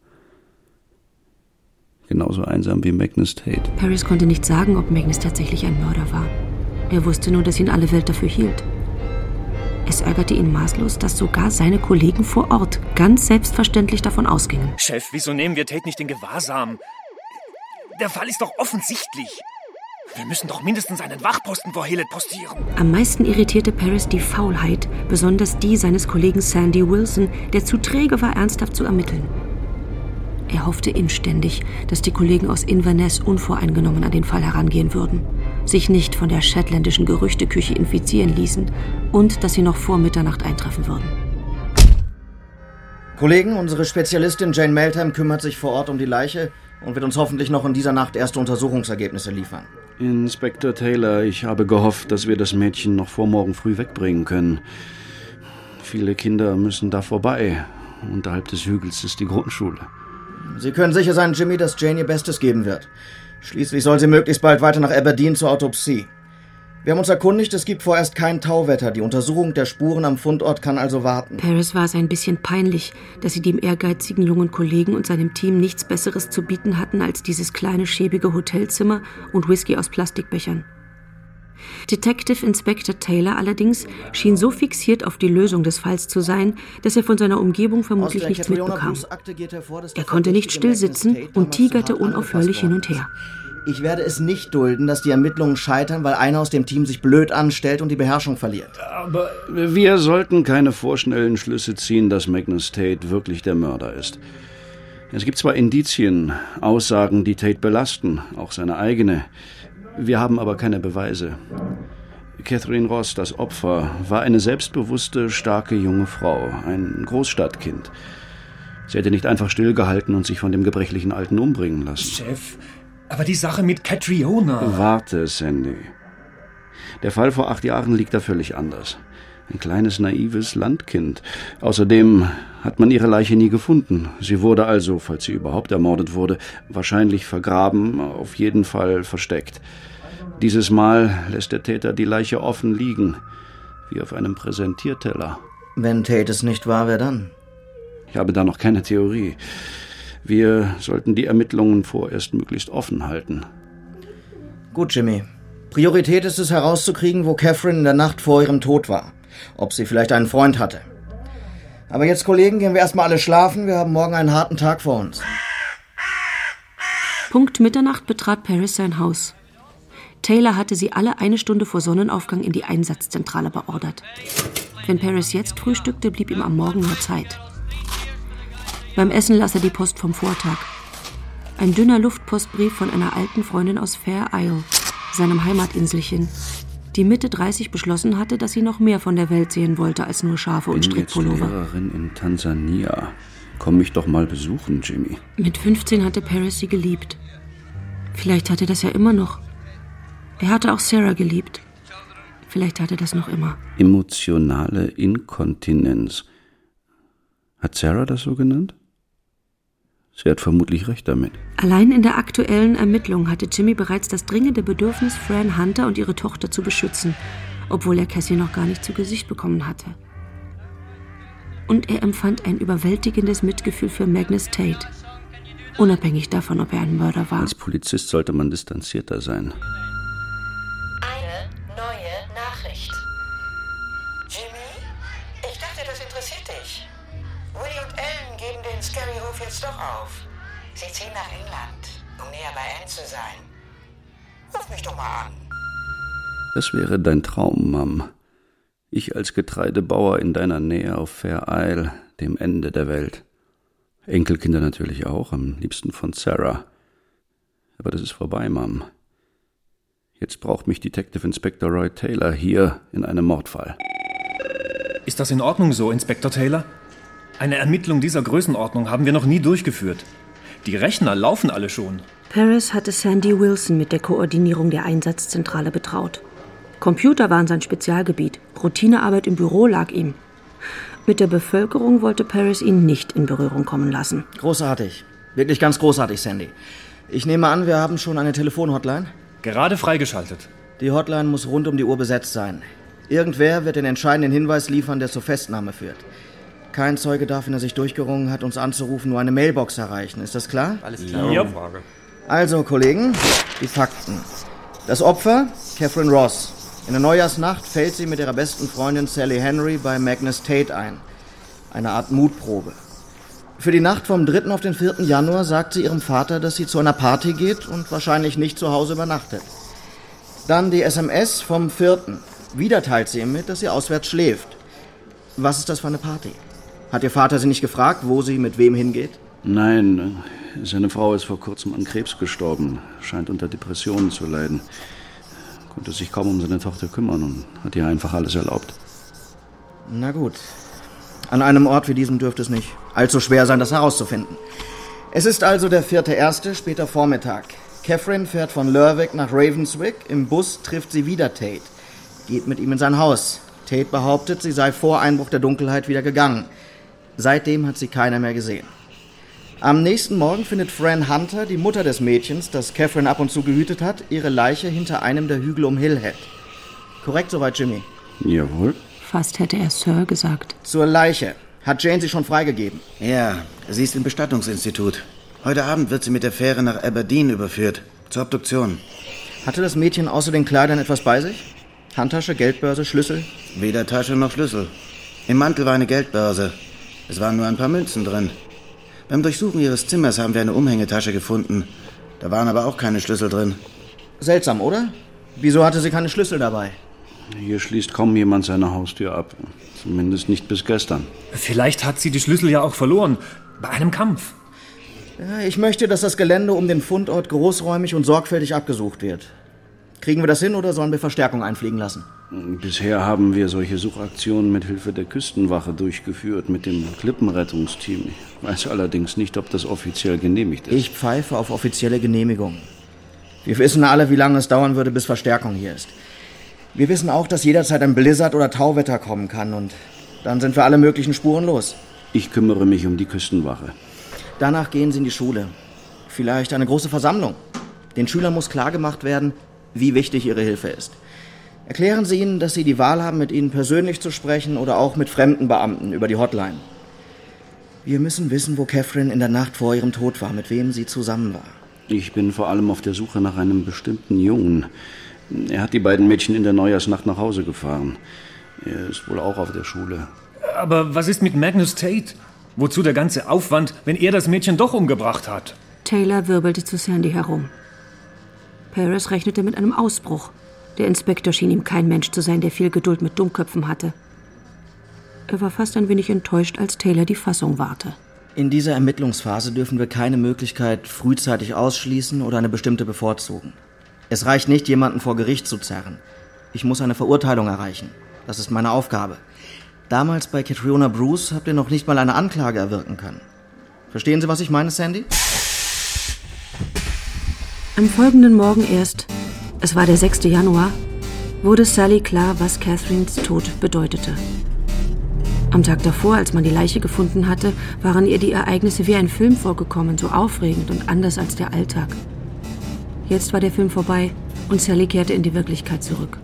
Genauso einsam wie Magnus Tate. Paris konnte nicht sagen, ob Magnus tatsächlich ein Mörder war. Er wusste nur, dass ihn alle Welt dafür hielt. Es ärgerte ihn maßlos, dass sogar seine Kollegen vor Ort ganz selbstverständlich davon ausgingen. Chef, wieso nehmen wir Tate nicht in Gewahrsam? Der Fall ist doch offensichtlich. Wir müssen doch mindestens einen Wachposten vor Hillett postieren. Am meisten irritierte Paris die Faulheit, besonders die seines Kollegen Sandy Wilson, der zu träge war, ernsthaft zu ermitteln. Er hoffte inständig, dass die Kollegen aus Inverness unvoreingenommen an den Fall herangehen würden, sich nicht von der shetländischen Gerüchteküche infizieren ließen und dass sie noch vor Mitternacht eintreffen würden. Kollegen, unsere Spezialistin Jane Meltham kümmert sich vor Ort um die Leiche und wird uns hoffentlich noch in dieser Nacht erste Untersuchungsergebnisse liefern. Inspektor Taylor, ich habe gehofft, dass wir das Mädchen noch vor morgen früh wegbringen können. Viele Kinder müssen da vorbei. Unterhalb des Hügels ist die Grundschule. Sie können sicher sein, Jimmy, dass Jane ihr Bestes geben wird. Schließlich soll sie möglichst bald weiter nach Aberdeen zur Autopsie. Wir haben uns erkundigt, es gibt vorerst kein Tauwetter. Die Untersuchung der Spuren am Fundort kann also warten. Paris war es ein bisschen peinlich, dass sie dem ehrgeizigen jungen Kollegen und seinem Team nichts Besseres zu bieten hatten als dieses kleine, schäbige Hotelzimmer und Whisky aus Plastikbechern. Detective Inspector Taylor allerdings schien so fixiert auf die Lösung des Falls zu sein, dass er von seiner Umgebung vermutlich nichts mitbekam. Er konnte nicht still sitzen und tigerte unaufhörlich hin und her. Ich werde es nicht dulden, dass die Ermittlungen scheitern, weil einer aus dem Team sich blöd anstellt und die Beherrschung verliert. Aber wir sollten keine vorschnellen Schlüsse ziehen, dass Magnus Tate wirklich der Mörder ist. Es gibt zwar Indizien, Aussagen, die Tate belasten, auch seine eigene. Wir haben aber keine Beweise. Catherine Ross, das Opfer, war eine selbstbewusste, starke junge Frau, ein Großstadtkind. Sie hätte nicht einfach stillgehalten und sich von dem gebrechlichen Alten umbringen lassen. Chef, aber die Sache mit Catriona... Warte, Sandy. Der Fall vor acht Jahren liegt da völlig anders. Ein kleines, naives Landkind. Außerdem hat man ihre Leiche nie gefunden. Sie wurde also, falls sie überhaupt ermordet wurde, wahrscheinlich vergraben, auf jeden Fall versteckt. Dieses Mal lässt der Täter die Leiche offen liegen, wie auf einem Präsentierteller. Wenn Tate es nicht war, wer dann? Ich habe da noch keine Theorie. Wir sollten die Ermittlungen vorerst möglichst offen halten. Gut, Jimmy. Priorität ist es herauszukriegen, wo Catherine in der Nacht vor ihrem Tod war. Ob sie vielleicht einen Freund hatte. Aber jetzt, Kollegen, gehen wir erstmal alle schlafen. Wir haben morgen einen harten Tag vor uns. Punkt Mitternacht betrat Paris sein Haus. Taylor hatte sie alle eine Stunde vor Sonnenaufgang in die Einsatzzentrale beordert. Wenn Paris jetzt frühstückte, blieb ihm am Morgen nur Zeit. Beim Essen las er die Post vom Vortag. Ein dünner Luftpostbrief von einer alten Freundin aus Fair Isle, seinem Heimatinselchen, die Mitte dreißig beschlossen hatte, dass sie noch mehr von der Welt sehen wollte als nur Schafe und Strickpullover. Ich bin jetzt Lehrerin in Tansania. Komm mich doch mal besuchen, Jimmy. Mit fünfzehn hatte Paris sie geliebt. Vielleicht hat er das ja immer noch. Er hatte auch Sarah geliebt. Vielleicht hat er das noch immer. Emotionale Inkontinenz. Hat Sarah das so genannt? Sie hat vermutlich recht damit. Allein in der aktuellen Ermittlung hatte Jimmy bereits das dringende Bedürfnis, Fran Hunter und ihre Tochter zu beschützen, obwohl er Cassie noch gar nicht zu Gesicht bekommen hatte. Und er empfand ein überwältigendes Mitgefühl für Magnus Tate, unabhängig davon, ob er ein Mörder war. Als Polizist sollte man distanzierter sein. Eine neue Nachricht. Jimmy, ich dachte, das interessiert dich. Willie und Ellen geben den Scary-Hof jetzt doch auf. Sie ziehen nach England, um näher bei Anne zu sein. Ruf mich doch mal an. Das wäre dein Traum, Mom. Ich als Getreidebauer in deiner Nähe auf Fair Isle, dem Ende der Welt. Enkelkinder natürlich auch, am liebsten von Sarah. Aber das ist vorbei, Mom. Jetzt braucht mich Detective Inspector Roy Taylor hier in einem Mordfall. Ist das in Ordnung so, Inspektor Taylor? Eine Ermittlung dieser Größenordnung haben wir noch nie durchgeführt. Die Rechner laufen alle schon. Paris hatte Sandy Wilson mit der Koordinierung der Einsatzzentrale betraut. Computer waren sein Spezialgebiet. Routinearbeit im Büro lag ihm. Mit der Bevölkerung wollte Paris ihn nicht in Berührung kommen lassen. Großartig. Wirklich ganz großartig, Sandy. Ich nehme an, wir haben schon eine Telefonhotline? Gerade freigeschaltet. Die Hotline muss rund um die Uhr besetzt sein. Irgendwer wird den entscheidenden Hinweis liefern, der zur Festnahme führt. Kein Zeuge darf, wenn er sich durchgerungen hat, uns anzurufen, nur eine Mailbox erreichen. Ist das klar? Alles klar. Ja. Also, Kollegen, die Fakten. Das Opfer, Catherine Ross. In der Neujahrsnacht fällt sie mit ihrer besten Freundin Sally Henry bei Magnus Tate ein. Eine Art Mutprobe. Für die Nacht vom dritten auf den vierten Januar sagt sie ihrem Vater, dass sie zu einer Party geht und wahrscheinlich nicht zu Hause übernachtet. Dann die S M S vom vierten Wieder teilt sie ihm mit, dass sie auswärts schläft. Was ist das für eine Party? Hat ihr Vater sie nicht gefragt, wo sie mit wem hingeht? Nein, seine Frau ist vor kurzem an Krebs gestorben, scheint unter Depressionen zu leiden. Konnte sich kaum um seine Tochter kümmern und hat ihr einfach alles erlaubt. Na gut. An einem Ort wie diesem dürfte es nicht allzu schwer sein, das herauszufinden. Es ist also der vierte erste, später Vormittag. Catherine fährt von Lerwick nach Ravenswick. Im Bus trifft sie wieder Tate. Geht mit ihm in sein Haus. Tate behauptet, sie sei vor Einbruch der Dunkelheit wieder gegangen. Seitdem hat sie keiner mehr gesehen. Am nächsten Morgen findet Fran Hunter, die Mutter des Mädchens, das Catherine ab und zu gehütet hat, ihre Leiche hinter einem der Hügel um Hillhead. Korrekt soweit, Jimmy? Jawohl. Fast hätte er Sir gesagt. Zur Leiche. Hat Jane sie schon freigegeben? Ja, sie ist im Bestattungsinstitut. Heute Abend wird sie mit der Fähre nach Aberdeen überführt. Zur Obduktion. Hatte das Mädchen außer den Kleidern etwas bei sich? Handtasche, Geldbörse, Schlüssel? Weder Tasche noch Schlüssel. Im Mantel war eine Geldbörse. Es waren nur ein paar Münzen drin. Beim Durchsuchen ihres Zimmers haben wir eine Umhängetasche gefunden. Da waren aber auch keine Schlüssel drin. Seltsam, oder? Wieso hatte sie keine Schlüssel dabei? Hier schließt kaum jemand seine Haustür ab. Zumindest nicht bis gestern. Vielleicht hat sie die Schlüssel ja auch verloren. Bei einem Kampf. Ja, ich möchte, dass das Gelände um den Fundort großräumig und sorgfältig abgesucht wird. Kriegen wir das hin oder sollen wir Verstärkung einfliegen lassen? Bisher haben wir solche Suchaktionen mit Hilfe der Küstenwache durchgeführt, mit dem Klippenrettungsteam. Ich weiß allerdings nicht, ob das offiziell genehmigt ist. Ich pfeife auf offizielle Genehmigung. Wir wissen alle, wie lange es dauern würde, bis Verstärkung hier ist. Wir wissen auch, dass jederzeit ein Blizzard oder Tauwetter kommen kann und dann sind wir alle möglichen Spuren los. Ich kümmere mich um die Küstenwache. Danach gehen Sie in die Schule. Vielleicht eine große Versammlung. Den Schülern muss klargemacht werden, wie wichtig Ihre Hilfe ist. Erklären Sie ihnen, dass Sie die Wahl haben, mit ihnen persönlich zu sprechen oder auch mit fremden Beamten über die Hotline. Wir müssen wissen, wo Catherine in der Nacht vor ihrem Tod war, mit wem sie zusammen war. Ich bin vor allem auf der Suche nach einem bestimmten Jungen. Er hat die beiden Mädchen in der Neujahrsnacht nach Hause gefahren. Er ist wohl auch auf der Schule. Aber was ist mit Magnus Tate? Wozu der ganze Aufwand, wenn er das Mädchen doch umgebracht hat? Taylor wirbelte zu Sandy herum. Paris rechnete mit einem Ausbruch. Der Inspektor schien ihm kein Mensch zu sein, der viel Geduld mit Dummköpfen hatte. Er war fast ein wenig enttäuscht, als Taylor die Fassung wahrte. In dieser Ermittlungsphase dürfen wir keine Möglichkeit frühzeitig ausschließen oder eine bestimmte bevorzugen. Es reicht nicht, jemanden vor Gericht zu zerren. Ich muss eine Verurteilung erreichen. Das ist meine Aufgabe. Damals bei Catriona Bruce habt ihr noch nicht mal eine Anklage erwirken können. Verstehen Sie, was ich meine, Sandy? Am folgenden Morgen erst, es war der sechste Januar, wurde Sally klar, was Catherines Tod bedeutete. Am Tag davor, als man die Leiche gefunden hatte, waren ihr die Ereignisse wie ein Film vorgekommen, so aufregend und anders als der Alltag. Jetzt war der Film vorbei und Sally kehrte in die Wirklichkeit zurück.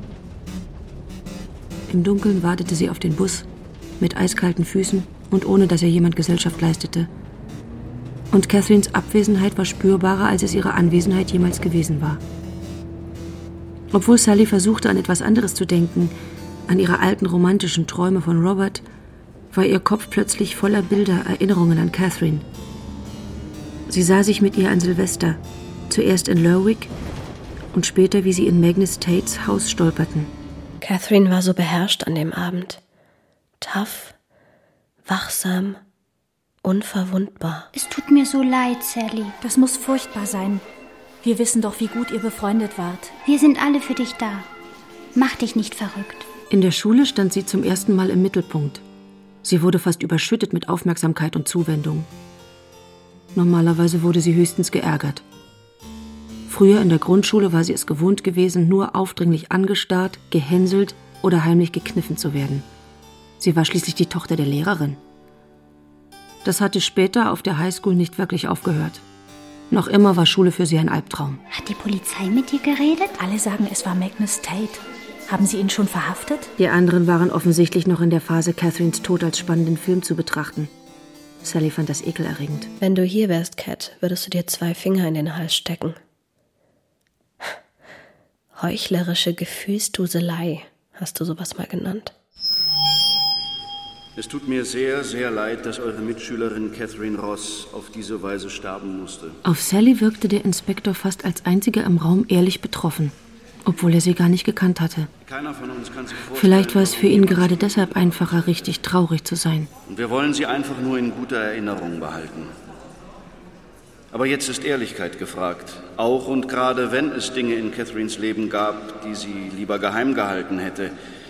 Im Dunkeln wartete sie auf den Bus, mit eiskalten Füßen und ohne, dass ihr jemand Gesellschaft leistete. Und Catherines Abwesenheit war spürbarer, als es ihre Anwesenheit jemals gewesen war. Obwohl Sally versuchte, an etwas anderes zu denken, an ihre alten romantischen Träume von Robert, war ihr Kopf plötzlich voller Bilder, Erinnerungen an Catherine. Sie sah sich mit ihr an Silvester, zuerst in Lerwick und später, wie sie in Magnus Tates Haus stolperten. Catherine war so beherrscht an dem Abend. Tough, wachsam, unverwundbar. Es tut mir so leid, Sally. Das muss furchtbar sein. Wir wissen doch, wie gut ihr befreundet wart. Wir sind alle für dich da. Mach dich nicht verrückt. In der Schule stand sie zum ersten Mal im Mittelpunkt. Sie wurde fast überschüttet mit Aufmerksamkeit und Zuwendung. Normalerweise wurde sie höchstens geärgert. Früher in der Grundschule war sie es gewohnt gewesen, nur aufdringlich angestarrt, gehänselt oder heimlich gekniffen zu werden. Sie war schließlich die Tochter der Lehrerin. Das hatte später auf der Highschool nicht wirklich aufgehört. Noch immer war Schule für sie ein Albtraum. Hat die Polizei mit dir geredet? Alle sagen, es war Magnus Tate. Haben sie ihn schon verhaftet? Die anderen waren offensichtlich noch in der Phase, Catherines Tod als spannenden Film zu betrachten. Sally fand das ekelerregend. Wenn du hier wärst, Cat, würdest du dir zwei Finger in den Hals stecken. Heuchlerische Gefühlsduselei, hast du sowas mal genannt. Es tut mir sehr, sehr leid, dass eure Mitschülerin Catherine Ross auf diese Weise sterben musste. Auf Sally wirkte der Inspektor fast als einziger im Raum ehrlich betroffen, obwohl er sie gar nicht gekannt hatte. Keiner von uns kann sich vorstellen, Vielleicht war es für ihn gerade deshalb einfacher, richtig traurig zu sein. Und wir wollen sie einfach nur in guter Erinnerung behalten. Aber jetzt ist Ehrlichkeit gefragt. Auch und gerade wenn es Dinge in Catherines Leben gab, die sie lieber geheim gehalten hätte.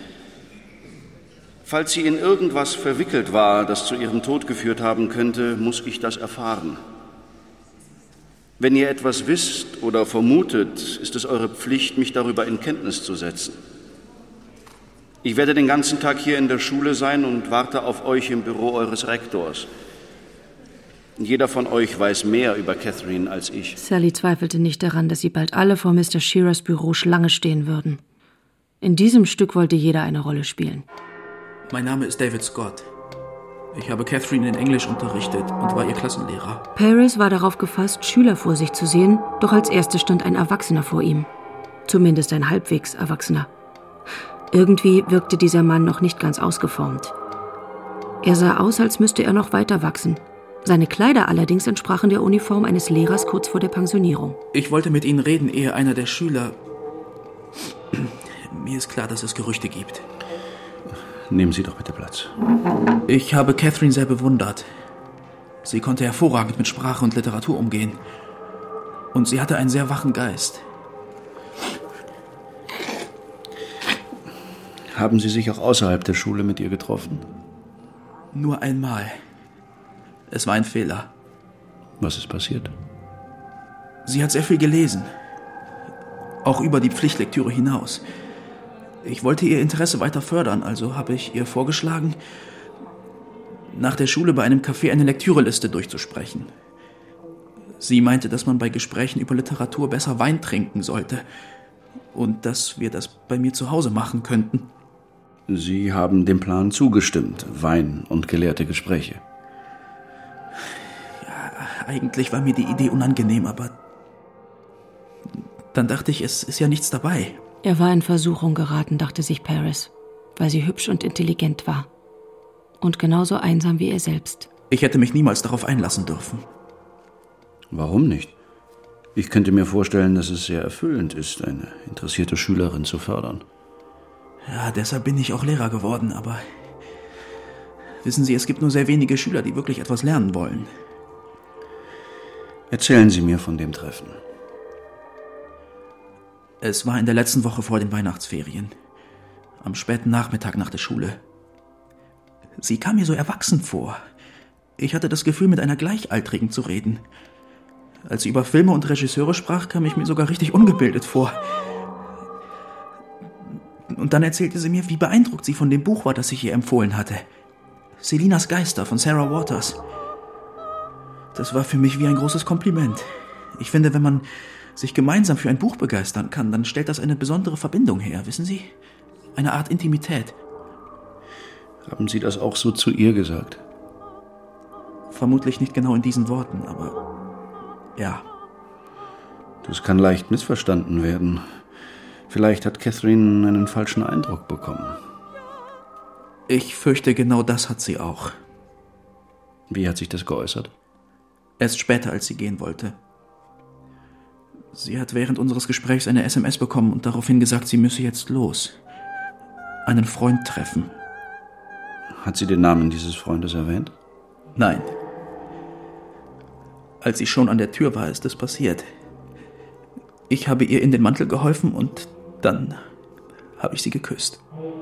Falls sie in irgendwas verwickelt war, das zu ihrem Tod geführt haben könnte, muss ich das erfahren. Wenn ihr etwas wisst oder vermutet, ist es eure Pflicht, mich darüber in Kenntnis zu setzen. Ich werde den ganzen Tag hier in der Schule sein und warte auf euch im Büro eures Rektors. Jeder von euch weiß mehr über Catherine als ich. Sally zweifelte nicht daran, dass sie bald alle vor Mister Shearers Büro Schlange stehen würden. In diesem Stück wollte jeder eine Rolle spielen. Mein Name ist David Scott. Ich habe Catherine in Englisch unterrichtet und war ihr Klassenlehrer. Paris war darauf gefasst, Schüler vor sich zu sehen, doch als erstes stand ein Erwachsener vor ihm. Zumindest ein halbwegs Erwachsener. Irgendwie wirkte dieser Mann noch nicht ganz ausgeformt. Er sah aus, als müsste er noch weiter wachsen. Seine Kleider allerdings entsprachen der Uniform eines Lehrers kurz vor der Pensionierung. Ich wollte mit Ihnen reden, ehe einer der Schüler... Mir ist klar, dass es Gerüchte gibt. Nehmen Sie doch bitte Platz. Ich habe Catherine sehr bewundert. Sie konnte hervorragend mit Sprache und Literatur umgehen. Und sie hatte einen sehr wachen Geist. Haben Sie sich auch außerhalb der Schule mit ihr getroffen? Nur einmal. Es war ein Fehler. Was ist passiert? Sie hat sehr viel gelesen. Auch über die Pflichtlektüre hinaus. Ich wollte ihr Interesse weiter fördern, also habe ich ihr vorgeschlagen, nach der Schule bei einem Café eine Lektüreliste durchzusprechen. Sie meinte, dass man bei Gesprächen über Literatur besser Wein trinken sollte und dass wir das bei mir zu Hause machen könnten. Sie haben dem Plan zugestimmt, Wein und gelehrte Gespräche. Ja, eigentlich war mir die Idee unangenehm, aber dann dachte ich, es ist ja nichts dabei. Er war in Versuchung geraten, dachte sich Paris, weil sie hübsch und intelligent war. Und genauso einsam wie er selbst. Ich hätte mich niemals darauf einlassen dürfen. Warum nicht? Ich könnte mir vorstellen, dass es sehr erfüllend ist, eine interessierte Schülerin zu fördern. Ja, deshalb bin ich auch Lehrer geworden, aber wissen Sie, es gibt nur sehr wenige Schüler, die wirklich etwas lernen wollen. Erzählen Sie mir von dem Treffen. Es war in der letzten Woche vor den Weihnachtsferien. Am späten Nachmittag nach der Schule. Sie kam mir so erwachsen vor. Ich hatte das Gefühl, mit einer Gleichaltrigen zu reden. Als sie über Filme und Regisseure sprach, kam ich mir sogar richtig ungebildet vor. Und dann erzählte sie mir, wie beeindruckt sie von dem Buch war, das ich ihr empfohlen hatte. Selinas Geister von Sarah Waters. Das war für mich wie ein großes Kompliment. Ich finde, wenn man sich gemeinsam für ein Buch begeistern kann, dann stellt das eine besondere Verbindung her, wissen Sie? Eine Art Intimität. Haben Sie das auch so zu ihr gesagt? Vermutlich nicht genau in diesen Worten, aber ja. Das kann leicht missverstanden werden. Vielleicht hat Catherine einen falschen Eindruck bekommen. Ich fürchte, genau das hat sie auch. Wie hat sich das geäußert? Erst später, als sie gehen wollte. Sie hat während unseres Gesprächs eine S M S bekommen und daraufhin gesagt, sie müsse jetzt los. Einen Freund treffen. Hat sie den Namen dieses Freundes erwähnt? Nein. Als sie schon an der Tür war, ist es passiert. Ich habe ihr in den Mantel geholfen und dann habe ich sie geküsst.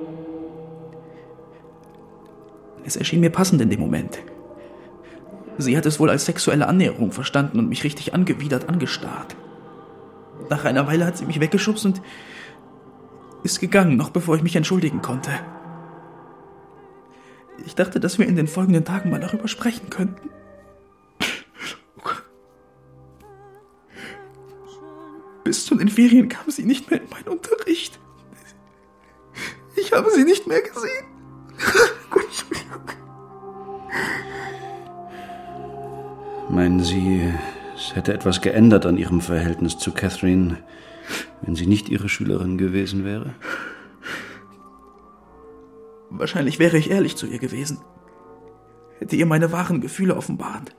Es erschien mir passend in dem Moment. Sie hat es wohl als sexuelle Annäherung verstanden und mich richtig angewidert angestarrt. Nach einer Weile hat sie mich weggeschubst und ist gegangen, noch bevor ich mich entschuldigen konnte. Ich dachte, dass wir in den folgenden Tagen mal darüber sprechen könnten. Bis zu den Ferien kam sie nicht mehr in meinen Unterricht. Ich habe sie nicht mehr gesehen. Meinen Sie, es hätte etwas geändert an Ihrem Verhältnis zu Catherine, wenn sie nicht Ihre Schülerin gewesen wäre? Wahrscheinlich wäre ich ehrlich zu ihr gewesen. Hätte ihr meine wahren Gefühle offenbart.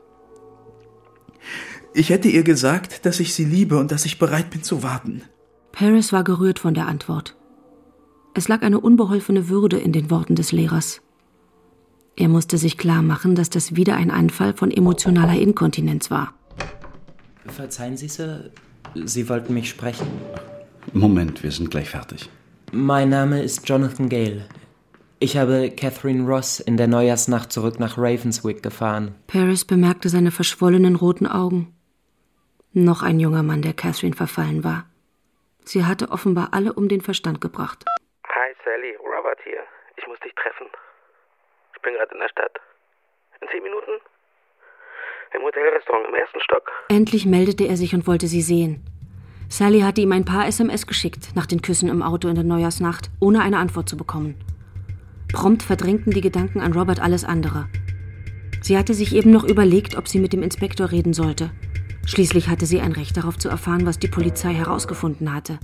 Ich hätte ihr gesagt, dass ich sie liebe und dass ich bereit bin zu warten. Paris war gerührt von der Antwort. Es lag eine unbeholfene Würde in den Worten des Lehrers. Er musste sich klar machen, dass das wieder ein Anfall von emotionaler Inkontinenz war. Verzeihen Sie, Sir, Sie wollten mich sprechen? Moment, wir sind gleich fertig. Mein Name ist Jonathan Gale. Ich habe Catherine Ross in der Neujahrsnacht zurück nach Ravenswick gefahren. Paris bemerkte seine verschwollenen roten Augen. Noch ein junger Mann, der Catherine verfallen war. Sie hatte offenbar alle um den Verstand gebracht. Hi Sally, Robert hier. Ich muss dich treffen. Ich bin gerade in der Stadt. In zehn Minuten? Im Hotelrestaurant im ersten Stock. Endlich meldete er sich und wollte sie sehen. Sally hatte ihm ein paar S M S geschickt, nach den Küssen im Auto in der Neujahrsnacht, ohne eine Antwort zu bekommen. Prompt verdrängten die Gedanken an Robert alles andere. Sie hatte sich eben noch überlegt, ob sie mit dem Inspektor reden sollte. Schließlich hatte sie ein Recht darauf zu erfahren, was die Polizei herausgefunden hatte.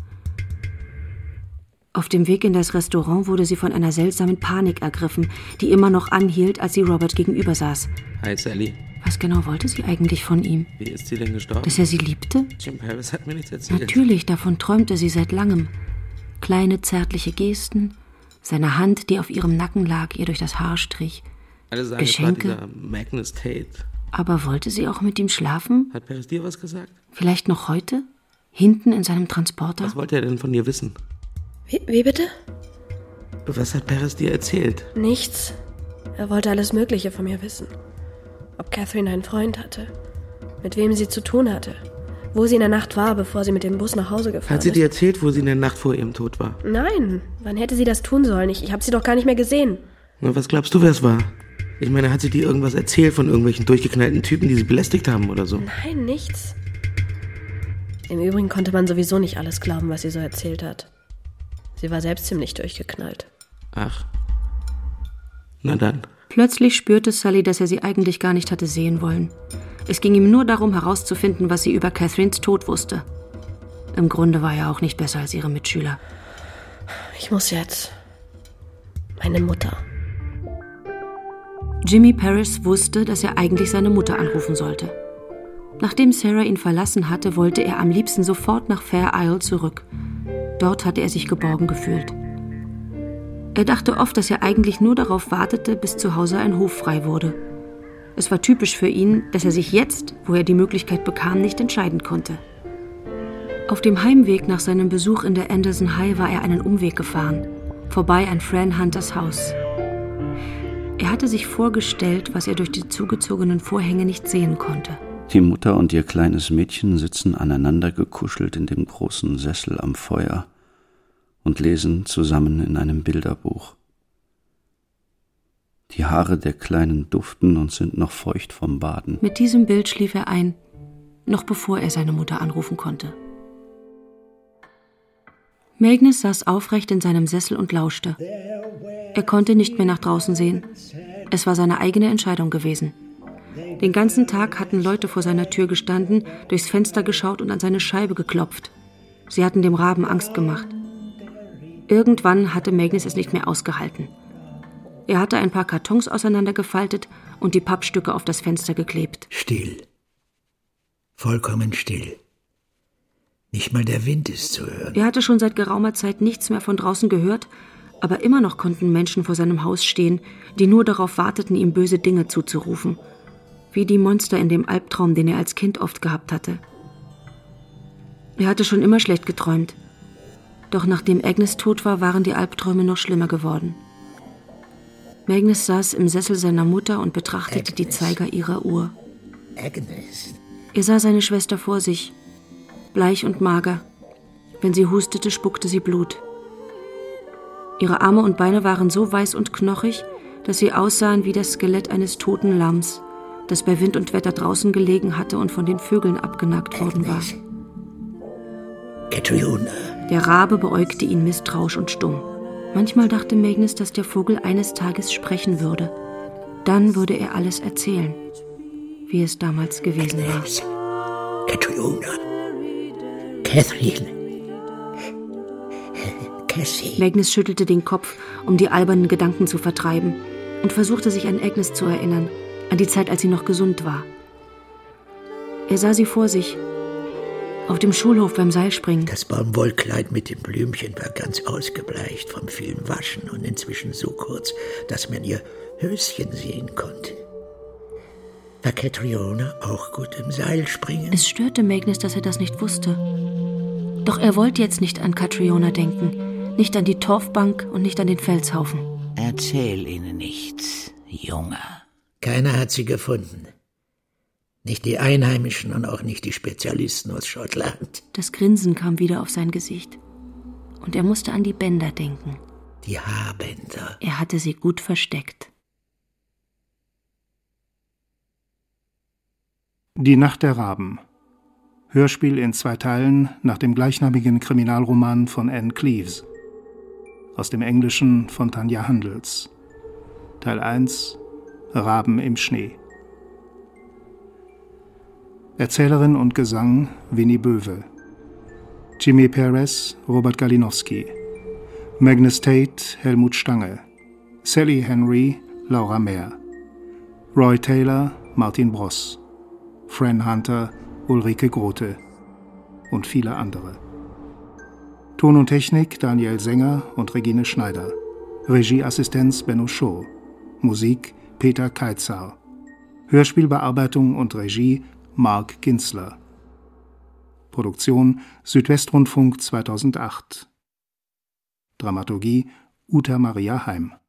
Auf dem Weg in das Restaurant wurde sie von einer seltsamen Panik ergriffen, die immer noch anhielt, als sie Robert gegenüber saß. Hi Sally. Was genau wollte sie eigentlich von ihm? Wie ist sie denn gestorben? Dass er sie liebte? Jim Paris hat mir nichts erzählt. Natürlich, davon träumte sie seit langem. Kleine, zärtliche Gesten, seine Hand, die auf ihrem Nacken lag, ihr durch das Haar strich. Alle sagen, Geschenke. es war dieser Magnus Tate. Aber wollte sie auch mit ihm schlafen? Hat Paris dir was gesagt? Vielleicht noch heute? Hinten in seinem Transporter? Was wollte er denn von dir wissen? Wie, wie bitte? Was hat Paris dir erzählt? Nichts. Er wollte alles Mögliche von mir wissen. Ob Catherine einen Freund hatte, mit wem sie zu tun hatte, wo sie in der Nacht war, bevor sie mit dem Bus nach Hause gefahren ist. Hat sie dir erzählt, wo sie in der Nacht vor ihrem Tod war? Nein, wann hätte sie das tun sollen? Ich, ich habe sie doch gar nicht mehr gesehen. Na, was glaubst du, wer es war? Ich meine, hat sie dir irgendwas erzählt von irgendwelchen durchgeknallten Typen, die sie belästigt haben oder so? Nein, nichts. Im Übrigen konnte man sowieso nicht alles glauben, was sie so erzählt hat. Sie war selbst ziemlich durchgeknallt. Ach. Na dann. Plötzlich spürte Sully, dass er sie eigentlich gar nicht hatte sehen wollen. Es ging ihm nur darum, herauszufinden, was sie über Catherines Tod wusste. Im Grunde war er auch nicht besser als ihre Mitschüler. Ich muss jetzt. Meine Mutter. Jimmy Paris wusste, dass er eigentlich seine Mutter anrufen sollte. Nachdem Sarah ihn verlassen hatte, wollte er am liebsten sofort nach Fair Isle zurück. Dort hatte er sich geborgen gefühlt. Er dachte oft, dass er eigentlich nur darauf wartete, bis zu Hause ein Hof frei wurde. Es war typisch für ihn, dass er sich jetzt, wo er die Möglichkeit bekam, nicht entscheiden konnte. Auf dem Heimweg nach seinem Besuch in der Anderson High war er einen Umweg gefahren, vorbei an Fran Hunters Haus. Er hatte sich vorgestellt, was er durch die zugezogenen Vorhänge nicht sehen konnte. Die Mutter und ihr kleines Mädchen sitzen aneinander gekuschelt in dem großen Sessel am Feuer und lesen zusammen in einem Bilderbuch. Die Haare der Kleinen duften und sind noch feucht vom Baden. Mit diesem Bild schlief er ein, noch bevor er seine Mutter anrufen konnte. Magnus saß aufrecht in seinem Sessel und lauschte. Er konnte nicht mehr nach draußen sehen. Es war seine eigene Entscheidung gewesen. Den ganzen Tag hatten Leute vor seiner Tür gestanden, durchs Fenster geschaut und an seine Scheibe geklopft. Sie hatten dem Raben Angst gemacht. Irgendwann hatte Magnus es nicht mehr ausgehalten. Er hatte ein paar Kartons auseinandergefaltet und die Pappstücke auf das Fenster geklebt. Still. Vollkommen still. Nicht mal der Wind ist zu hören. Er hatte schon seit geraumer Zeit nichts mehr von draußen gehört, aber immer noch konnten Menschen vor seinem Haus stehen, die nur darauf warteten, ihm böse Dinge zuzurufen. Wie die Monster in dem Albtraum, den er als Kind oft gehabt hatte. Er hatte schon immer schlecht geträumt. Doch nachdem Agnes tot war, waren die Albträume noch schlimmer geworden. Magnus saß im Sessel seiner Mutter und betrachtete Agnes. Die Zeiger ihrer Uhr. Agnes. Er sah seine Schwester vor sich, bleich und mager. Wenn sie hustete, spuckte sie Blut. Ihre Arme und Beine waren so weiß und knochig, dass sie aussahen wie das Skelett eines toten Lamms, das bei Wind und Wetter draußen gelegen hatte und von den Vögeln abgenagt worden war. Catriona. Der Rabe beäugte ihn misstrauisch und stumm. Manchmal dachte Magnus, dass der Vogel eines Tages sprechen würde. Dann würde er alles erzählen, wie es damals gewesen Agnes. war. Catriona. Catherine. Cassie. Magnus schüttelte den Kopf, um die albernen Gedanken zu vertreiben, und versuchte sich an Agnes zu erinnern, an die Zeit, als sie noch gesund war. Er sah sie vor sich, auf dem Schulhof beim Seilspringen. Das Baumwollkleid mit dem Blümchen war ganz ausgebleicht vom vielen Waschen und inzwischen so kurz, dass man ihr Höschen sehen konnte. War Catriona auch gut im Seilspringen? Es störte Magnus, dass er das nicht wusste. Doch er wollte jetzt nicht an Catriona denken, nicht an die Torfbank und nicht an den Felshaufen. Erzähl ihnen nichts, Junge. Keiner hat sie gefunden. Nicht die Einheimischen und auch nicht die Spezialisten aus Schottland. Das Grinsen kam wieder auf sein Gesicht. Und er musste an die Bänder denken. Die Haarbänder. Er hatte sie gut versteckt. Die Nacht der Raben. Hörspiel in zwei Teilen nach dem gleichnamigen Kriminalroman von Anne Cleeves. Aus dem Englischen von Tanja Handels. Teil eins. Raben im Schnee. Erzählerin und Gesang Winnie Böwe. Jimmy Perez, Robert Galinowski. Magnus Tate, Helmut Stange. Sally Henry, Laura Mehr. Roy Taylor, Martin Bross. Fran Hunter, Ulrike Grote. Und viele andere. Ton und Technik Daniel Sänger und Regine Schneider. Regieassistenz Benno Schoh. Musik Peter Keitzar. Hörspielbearbeitung und Regie Mark Ginzler. Produktion Südwestrundfunk zweitausendacht. Dramaturgie Uta Maria Heim.